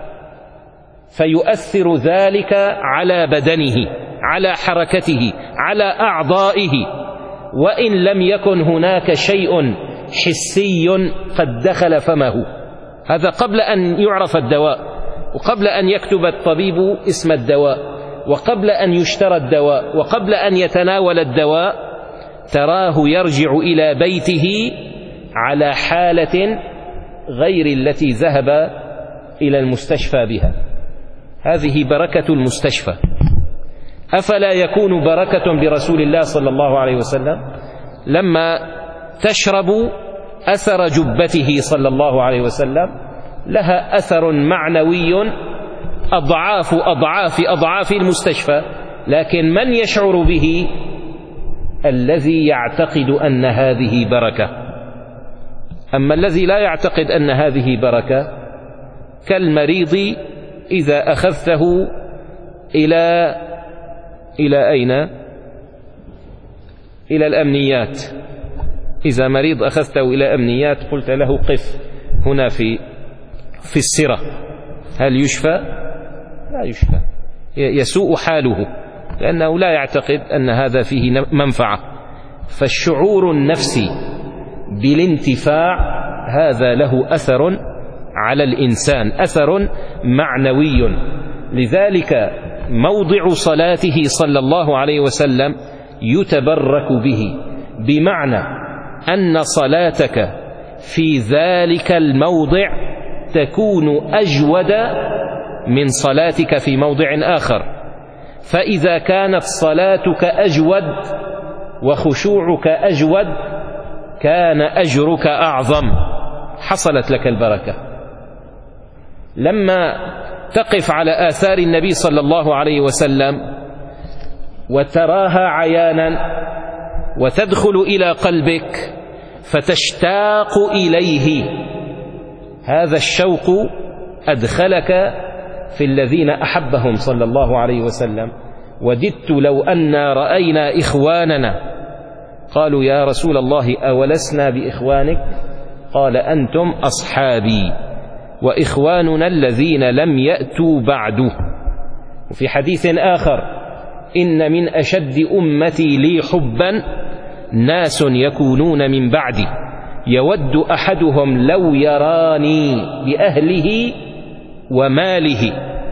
فيؤثر ذلك على بدنه، على حركته، على أعضائه، وإن لم يكن هناك شيء حسي قد دخل فمه. هذا قبل أن يعرف الدواء، وقبل أن يكتب الطبيب اسم الدواء، وقبل أن يشترى الدواء، وقبل أن يتناول الدواء، تراه يرجع إلى بيته على حالة غير التي ذهب إلى المستشفى بها. هذه بركة المستشفى. أفلا يكون بركة برسول الله صلى الله عليه وسلم؟ لما تشرب أثر جبته صلى الله عليه وسلم لها أثر معنوي أضعاف أضعاف أضعاف المستشفى، لكن من يشعر به؟ الذي يعتقد أن هذه بركة. أما الذي لا يعتقد أن هذه بركة كالمريض إذا أخذته إلى إلى أين؟ إلى الأمنيات. إذا مريض أخذته إلى أمنيات قلت له قف هنا في في السرة، هل يشفى؟ لا يشفى، يسوء حاله، لأنه لا يعتقد أن هذا فيه منفعة. فالشعور النفسي بالانتفاع هذا له أثر على الإنسان، أثر معنوي. لذلك موضع صلاته صلى الله عليه وسلم يتبرك به، بمعنى أن صلاتك في ذلك الموضع تكون أجود من صلاتك في موضع آخر. فإذا كانت صلاتك أجود وخشوعك أجود كان أجرك أعظم، حصلت لك البركة. لما تقف على آثار النبي صلى الله عليه وسلم وتراها عيانا وتدخل إلى قلبك فتشتاق إليه، هذا الشوق أدخلك في الذين أحبهم صلى الله عليه وسلم. وددت لو أنا رأينا إخواننا قالوا يا رسول الله أولسنا بإخوانك؟ قال أنتم أصحابي وإخواننا الذين لم يأتوا بعد. وفي حديث آخر إن من أشد أمتي لي حبا ناس يكونون من بعدي يود أحدهم لو يراني بأهله وماله.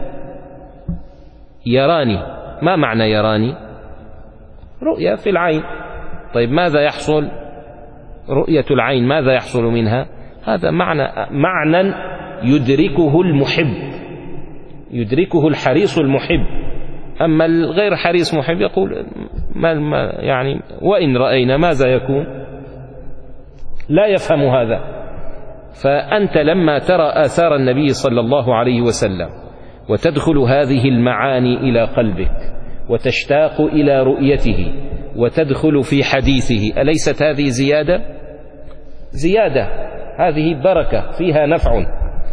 يراني، ما معنى يراني؟ رؤية في العين. طيب ماذا يحصل؟ رؤية العين ماذا يحصل منها؟ هذا معنى معنى يدركه المحب، يدركه الحريص المحب. أما الغير حريص محب يقول ما ما يعني وإن رأينا ماذا يكون؟ لا يفهم هذا. فأنت لما ترى آثار النبي صلى الله عليه وسلم وتدخل هذه المعاني إلى قلبك وتشتاق إلى رؤيته وتدخل في حديثه، أليست هذه زيادة؟ زيادة، هذه بركة فيها نفع.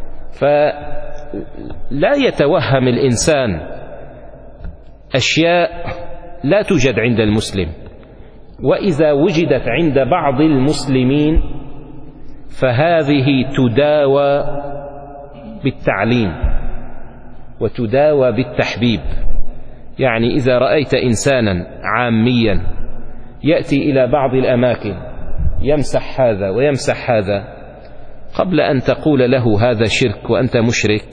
فلا يتوهم الإنسان أشياء لا توجد عند المسلم، وإذا وجدت عند بعض المسلمين فهذه تداوى بالتعليم وتداوى بالتحبيب. يعني إذا رأيت إنسانا عاميا يأتي إلى بعض الأماكن يمسح هذا ويمسح هذا، قبل أن تقول له هذا شرك وأنت مشرك،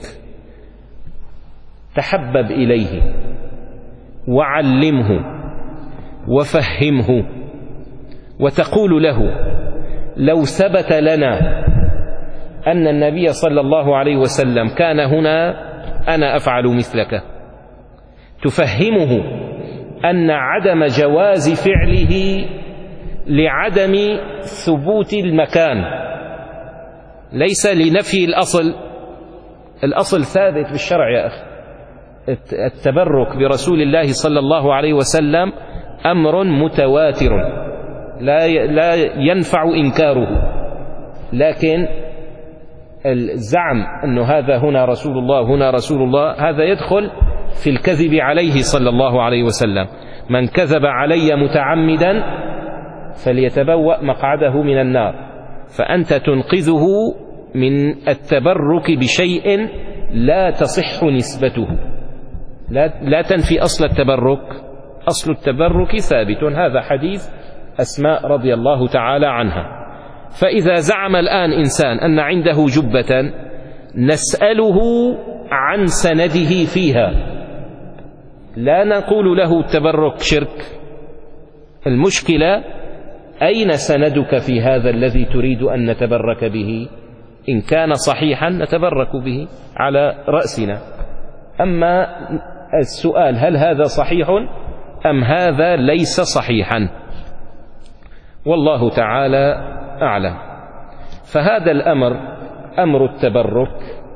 تحبب إليه وعلمه وفهمه، وتقول له لو ثبت لنا أن النبي صلى الله عليه وسلم كان هنا أنا أفعل مثلك. تفهمه أن عدم جواز فعله لعدم ثبوت المكان، ليس لنفي الأصل. الأصل ثابت بالشرع يا أخي. التبرك برسول الله صلى الله عليه وسلم أمر متواتر لا لا ينفع إنكاره، لكن الزعم أنه هذا هنا رسول الله هنا رسول الله هذا يدخل في الكذب عليه صلى الله عليه وسلم. من كذب علي متعمدا فليتبوأ مقعده من النار. فأنت تنقذه من التبرك بشيء لا تصح نسبته، لا, لا تنفي أصل التبرك. أصل التبرك ثابت. هذا حديث أسماء رضي الله تعالى عنها. فإذا زعم الآن إنسان أن عنده جبة نسأله عن سنده فيها، لا نقول له التبرك شرك. المشكلة أين سندك في هذا الذي تريد أن نتبرك به؟ إن كان صحيحا نتبرك به على رأسنا. أما السؤال هل هذا صحيح أم هذا ليس صحيحا؟ والله تعالى أعلم. فهذا الأمر أمر التبرك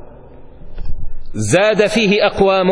زاد فيه أقوام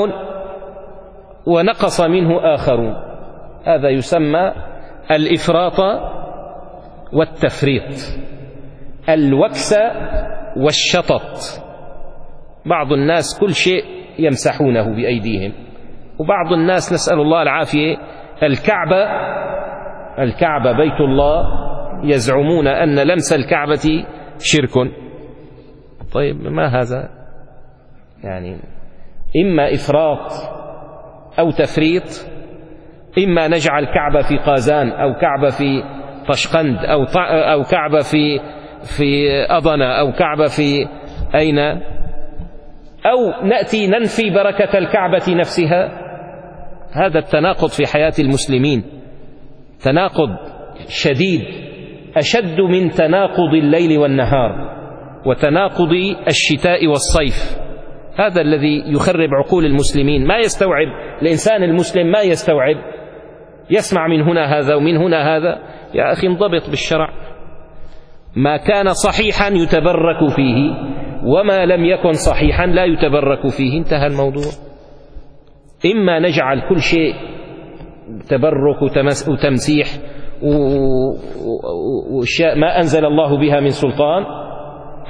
ونقص منه آخرون. هذا يسمى الإفراط والتفريط، الوكس والشطط. بعض الناس كل شيء يمسحونه بأيديهم، وبعض الناس نسأل الله العافية الكعبة الكعبة بيت الله يزعمون أن لمس الكعبة شرك. طيب ما هذا؟ يعني إما إفراط أو تفريط. إما نجعل كعبة في قازان أو كعبة في طشقند أو أو كعبة في في أضنة أو كعبة في أين، أو نأتي ننفي بركة الكعبة نفسها. هذا التناقض في حياة المسلمين تناقض شديد، أشد من تناقض الليل والنهار وتناقض الشتاء والصيف. هذا الذي يخرب عقول المسلمين. ما يستوعب الإنسان المسلم، ما يستوعب، يسمع من هنا هذا ومن هنا هذا. يا أخي انضبط بالشرع. ما كان صحيحا يتبرك فيه، وما لم يكن صحيحا لا يتبرك فيه. انتهى الموضوع. إما نجعل كل شيء تبرك وتمسيح وأشياء ما أنزل الله بها من سلطان،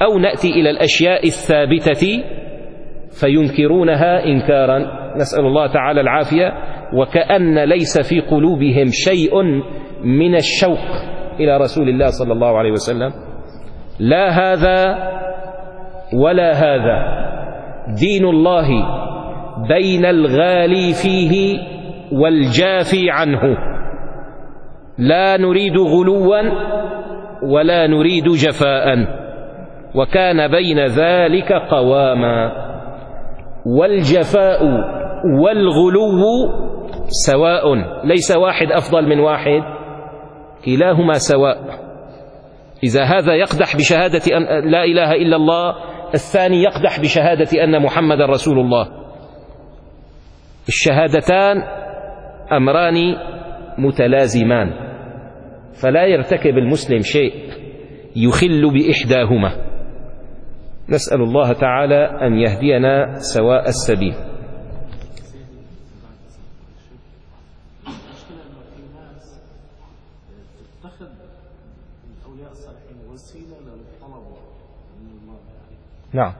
أو نأتي إلى الأشياء الثابتة فينكرونها إنكارا، نسأل الله تعالى العافية، وكأن ليس في قلوبهم شيء من الشوق إلى رسول الله صلى الله عليه وسلم. لا هذا ولا هذا، دين الله بين الغالي فيه والجافي عنه، لا نريد غلوا ولا نريد جفاء، وكان بين ذلك قواما. والجفاء والغلو سواء، ليس واحد أفضل من واحد، كلاهما سواء. إذا هذا يقدح بشهادة أن لا إله إلا الله، الثاني يقدح بشهادة أن محمد رسول الله. الشهادتان أمران متلازمان، فلا يرتكب المسلم شيء يخل بإحداهما. نسأل الله تعالى أن يهدينا سواء السبيل. نعم،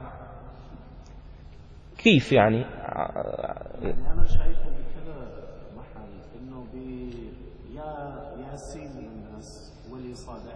كيف يعني؟ أنا شايفه بكذا محل إنه يا ياسين الناس ولي صالح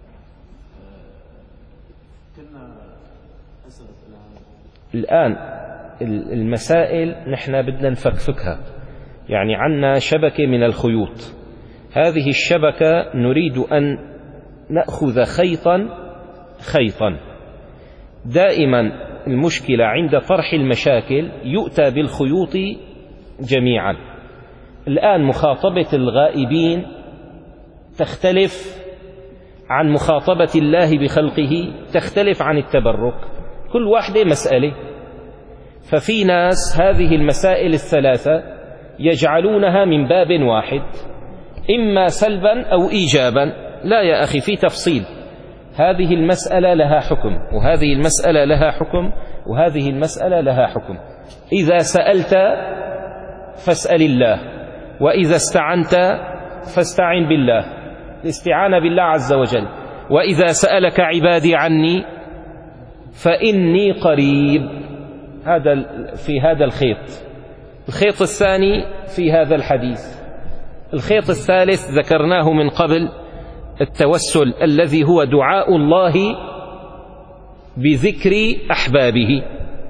كنا أسرة الآن المسائل نحن بدنا نفكفكها، يعني عنا شبكة من الخيوط، هذه الشبكة نريد أن نأخذ خيطا خيطا. دائما المشكلة عند طرح المشاكل يؤتى بالخيوط جميعا. الآن مخاطبة الغائبين تختلف عن مخاطبة الله بخلقه، تختلف عن التبرك، كل واحدة مسألة. ففي ناس هذه المسائل الثلاثة يجعلونها من باب واحد، إما سلبا أو إيجابا. لا يا أخي، في تفصيل، هذه المسألة لها حكم، وهذه المسألة لها حكم، وهذه المسألة لها حكم. إذا سألت فاسأل الله، وإذا استعنت فاستعن بالله، الاستعانة بالله عز وجل. وإذا سألك عبادي عني فإني قريب، هذا في هذا الخيط. الخيط الثاني في هذا الحديث. الخيط الثالث ذكرناه من قبل، التوسل الذي هو دعاء الله بذكر أحبابه.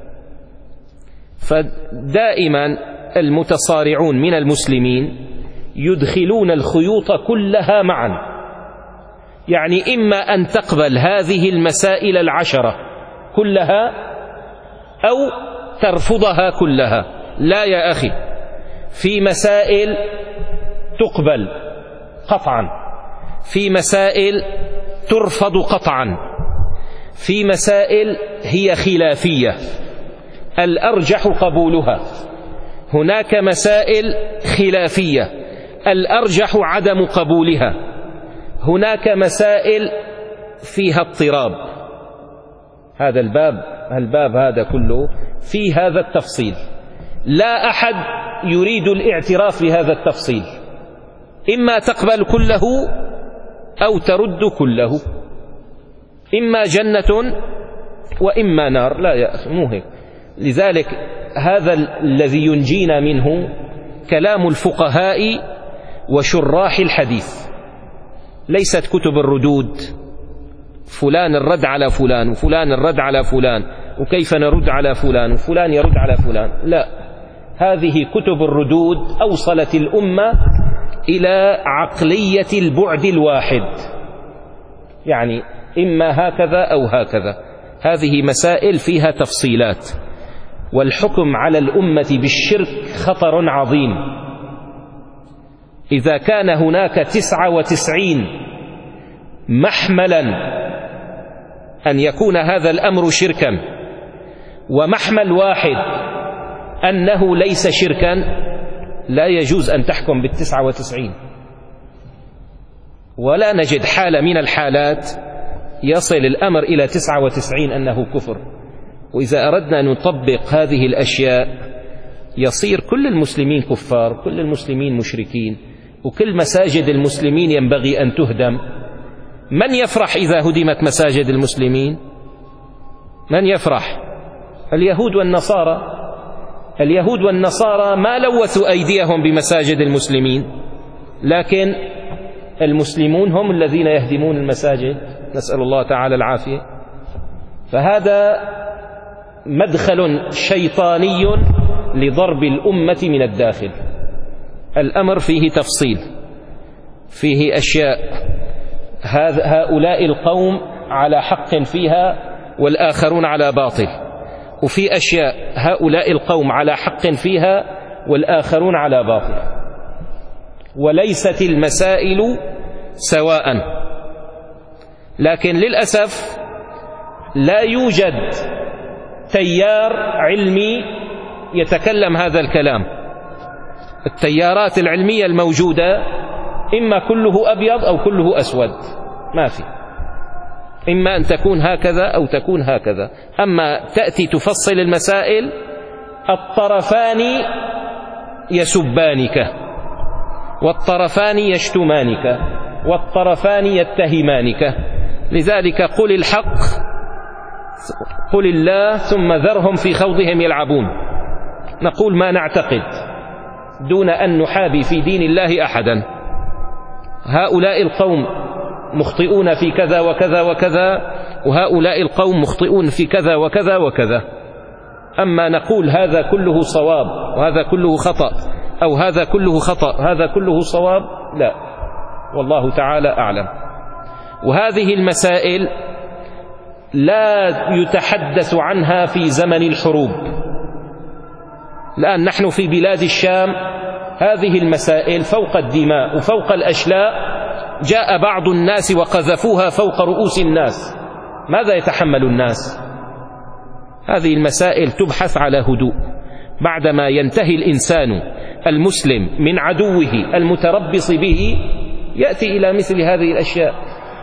فدائما المتصارعون من المسلمين يدخلون الخيوط كلها معا، يعني إما أن تقبل هذه المسائل العشرة كلها أو ترفضها كلها. لا يا أخي، في مسائل تقبل قطعا، في مسائل ترفض قطعا، في مسائل هي خلافية الأرجح قبولها، هناك مسائل خلافية الأرجح عدم قبولها، هناك مسائل فيها اضطراب. هذا الباب الباب هذا كله في هذا التفصيل، لا أحد يريد الاعتراف بهذا التفصيل، إما تقبل كله أو ترد كله، إما جنة وإما نار. لا يا أخي، مو هيك. لذلك هذا الذي ينجينا منه كلام الفقهاء وشراح الحديث، ليست كتب الردود، فلان الرد على فلان وفلان الرد على فلان وكيف نرد على فلان وفلان يرد على فلان. لا، هذه كتب الردود أوصلت الأمة إلى عقلية البعد الواحد، يعني إما هكذا أو هكذا. هذه مسائل فيها تفصيلات، والحكم على الأمة بالشرك خطر عظيم. إذا كان هناك تسعة وتسعين محملا أن يكون هذا الأمر شركا، ومحمل واحد أنه ليس شركا، لا يجوز أن تحكم بالتسعة وتسعين. ولا نجد حالة من الحالات يصل الأمر إلى تسعة وتسعين أنه كفر. وإذا أردنا أن نطبق هذه الأشياء يصير كل المسلمين كفار، كل المسلمين مشركين، وكل مساجد المسلمين ينبغي أن تهدم. من يفرح إذا هدمت مساجد المسلمين؟ من يفرح؟ اليهود والنصارى. اليهود والنصارى ما لوثوا أيديهم بمساجد المسلمين، لكن المسلمون هم الذين يهدمون المساجد، نسأل الله تعالى العافية. فهذا مدخل شيطاني لضرب الأمة من الداخل. الأمر فيه تفصيل، فيه أشياء هؤلاء القوم على حق فيها والآخرون على باطل، وفي أشياء هؤلاء القوم على حق فيها والآخرون على باطل، وليست المسائل سواء. لكن للأسف لا يوجد تيار علمي يتكلم هذا الكلام. التيارات العلمية الموجودة إما كله أبيض أو كله أسود، ما في، إما أن تكون هكذا أو تكون هكذا. أما تأتي تفصل المسائل، الطرفان يسبانك، والطرفان يشتمانك، والطرفان يتهمانك. لذلك قل الحق، قل الله، ثم ذرهم في خوضهم يلعبون. نقول ما نعتقد دون أن نحابي في دين الله أحدا. هؤلاء القوم مخطئون في كذا وكذا وكذا، وهؤلاء القوم مخطئون في كذا وكذا وكذا. أما نقول هذا كله صواب وهذا كله خطأ، أو هذا كله خطأ هذا كله صواب، لا، والله تعالى أعلم. وهذه المسائل لا يتحدث عنها في زمن الحروب. الآن نحن في بلاد الشام، هذه المسائل فوق الدماء وفوق الأشلاء جاء بعض الناس وقذفوها فوق رؤوس الناس. ماذا يتحمل الناس؟ هذه المسائل تبحث على هدوء. بعدما ينتهي الإنسان المسلم من عدوه المتربص به، يأتي إلى مثل هذه الأشياء.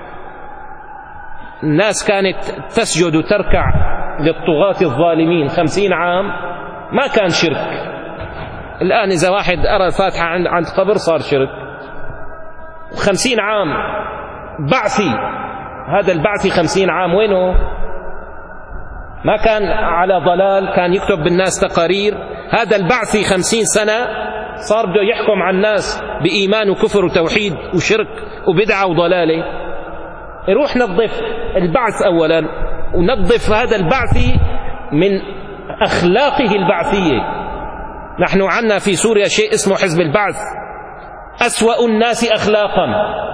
الناس كانت تسجد وتركع للطغاة الظالمين خمسين عام، ما كان شرك. الآن إذا واحد أرى الفاتحة عند قبر صار شرك. خمسين عام بعثي، هذا البعثي خمسين عام وينه؟ ما كان على ضلال، كان يكتب بالناس تقارير. هذا البعثي خمسين سنة صار بده يحكم على الناس بإيمان وكفر وتوحيد وشرك وبدعة وضلالة. يروح نظف البعث أولا، ونظف هذا البعثي من أخلاقه البعثية. نحن عنا في سوريا شيء اسمه حزب البعث، أسوأ الناس أخلاقا،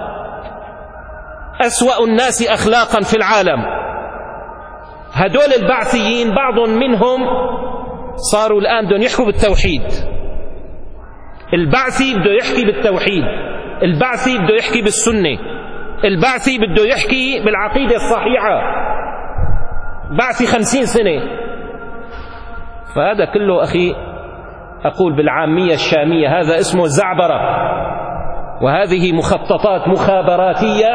أسوأ الناس أخلاقا في العالم. هدول البعثيين بعض منهم صاروا الآن بدهم يحكوا بالتوحيد. البعثي بده يحكي بالتوحيد، البعثي بده يحكي بالسنة، البعثي بده يحكي بالعقيدة الصحيحة. بعثي خمسين سنة. فهذا كله أخي أقول بالعامية الشامية هذا اسمه زعبرة، وهذه مخططات مخابراتية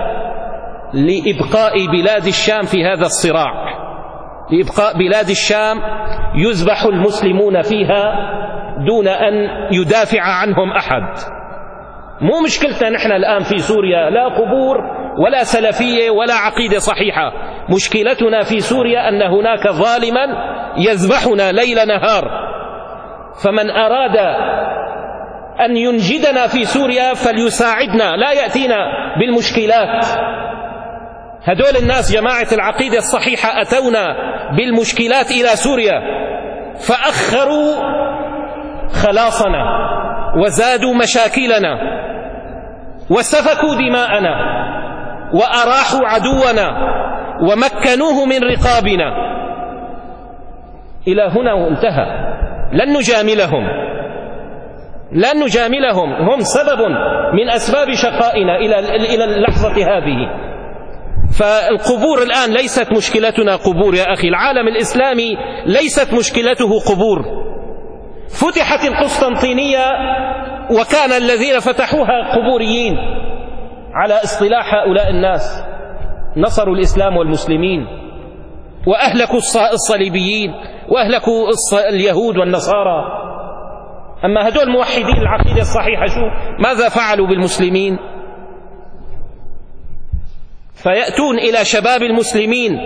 لإبقاء بلاد الشام في هذا الصراع، لإبقاء بلاد الشام يذبح المسلمون فيها دون أن يدافع عنهم أحد. مو مشكلتنا نحن الآن في سوريا لا قبور ولا سلفية ولا عقيدة صحيحة. مشكلتنا في سوريا أن هناك ظالما يذبحنا ليل نهار. فمن أراد أن ينجدنا في سوريا فليساعدنا، لا يأتينا بالمشكلات. هدول الناس جماعة العقيدة الصحيحة أتونا بالمشكلات إلى سوريا، فأخروا خلاصنا وزادوا مشاكلنا وسفكوا دماءنا وأراحوا عدونا ومكنوه من رقابنا. إلى هنا وانتهى. لن نجاملهم، لن نجاملهم، هم سبب من أسباب شقائنا إلى إلى اللحظة هذه. فالقبور الآن ليست مشكلتنا قبور يا أخي. العالم الإسلامي ليست مشكلته قبور. فتحت القسطنطينية وكان الذين فتحوها قبوريين على اصطلاح هؤلاء الناس. نصروا الإسلام والمسلمين وأهلكوا الصليبيين وأهلكوا اليهود والنصارى. أما هدول موحدين العقيدة الصحيحة شو ماذا فعلوا بالمسلمين؟ فيأتون إلى شباب المسلمين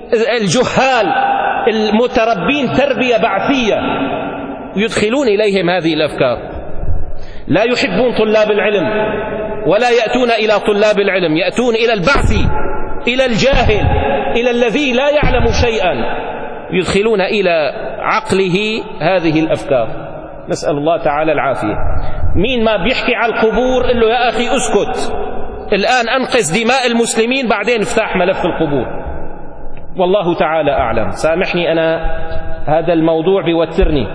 الجهال المتربين تربية بعثية يدخلون إليهم هذه الأفكار. لا يحبون طلاب العلم ولا يأتون إلى طلاب العلم، يأتون إلى البعث، إلى الجاهل، إلى الذي لا يعلم شيئا، يدخلون إلى عقله هذه الأفكار. نسأل الله تعالى العافية. مين ما بيحكي على القبور قل له يا أخي أسكت، الآن أنقذ دماء المسلمين بعدين افتح ملف القبور. والله تعالى أعلم. سامحني أنا هذا الموضوع بيوترني،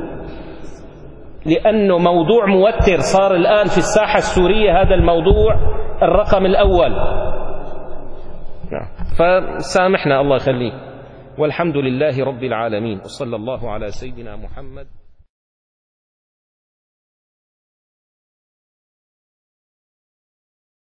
لأنه موضوع موتر صار الآن في الساحة السورية، هذا الموضوع الرقم الأول. فسامحنا الله يخليك. والحمد لله رب العالمين، وصلى الله على سيدنا محمد.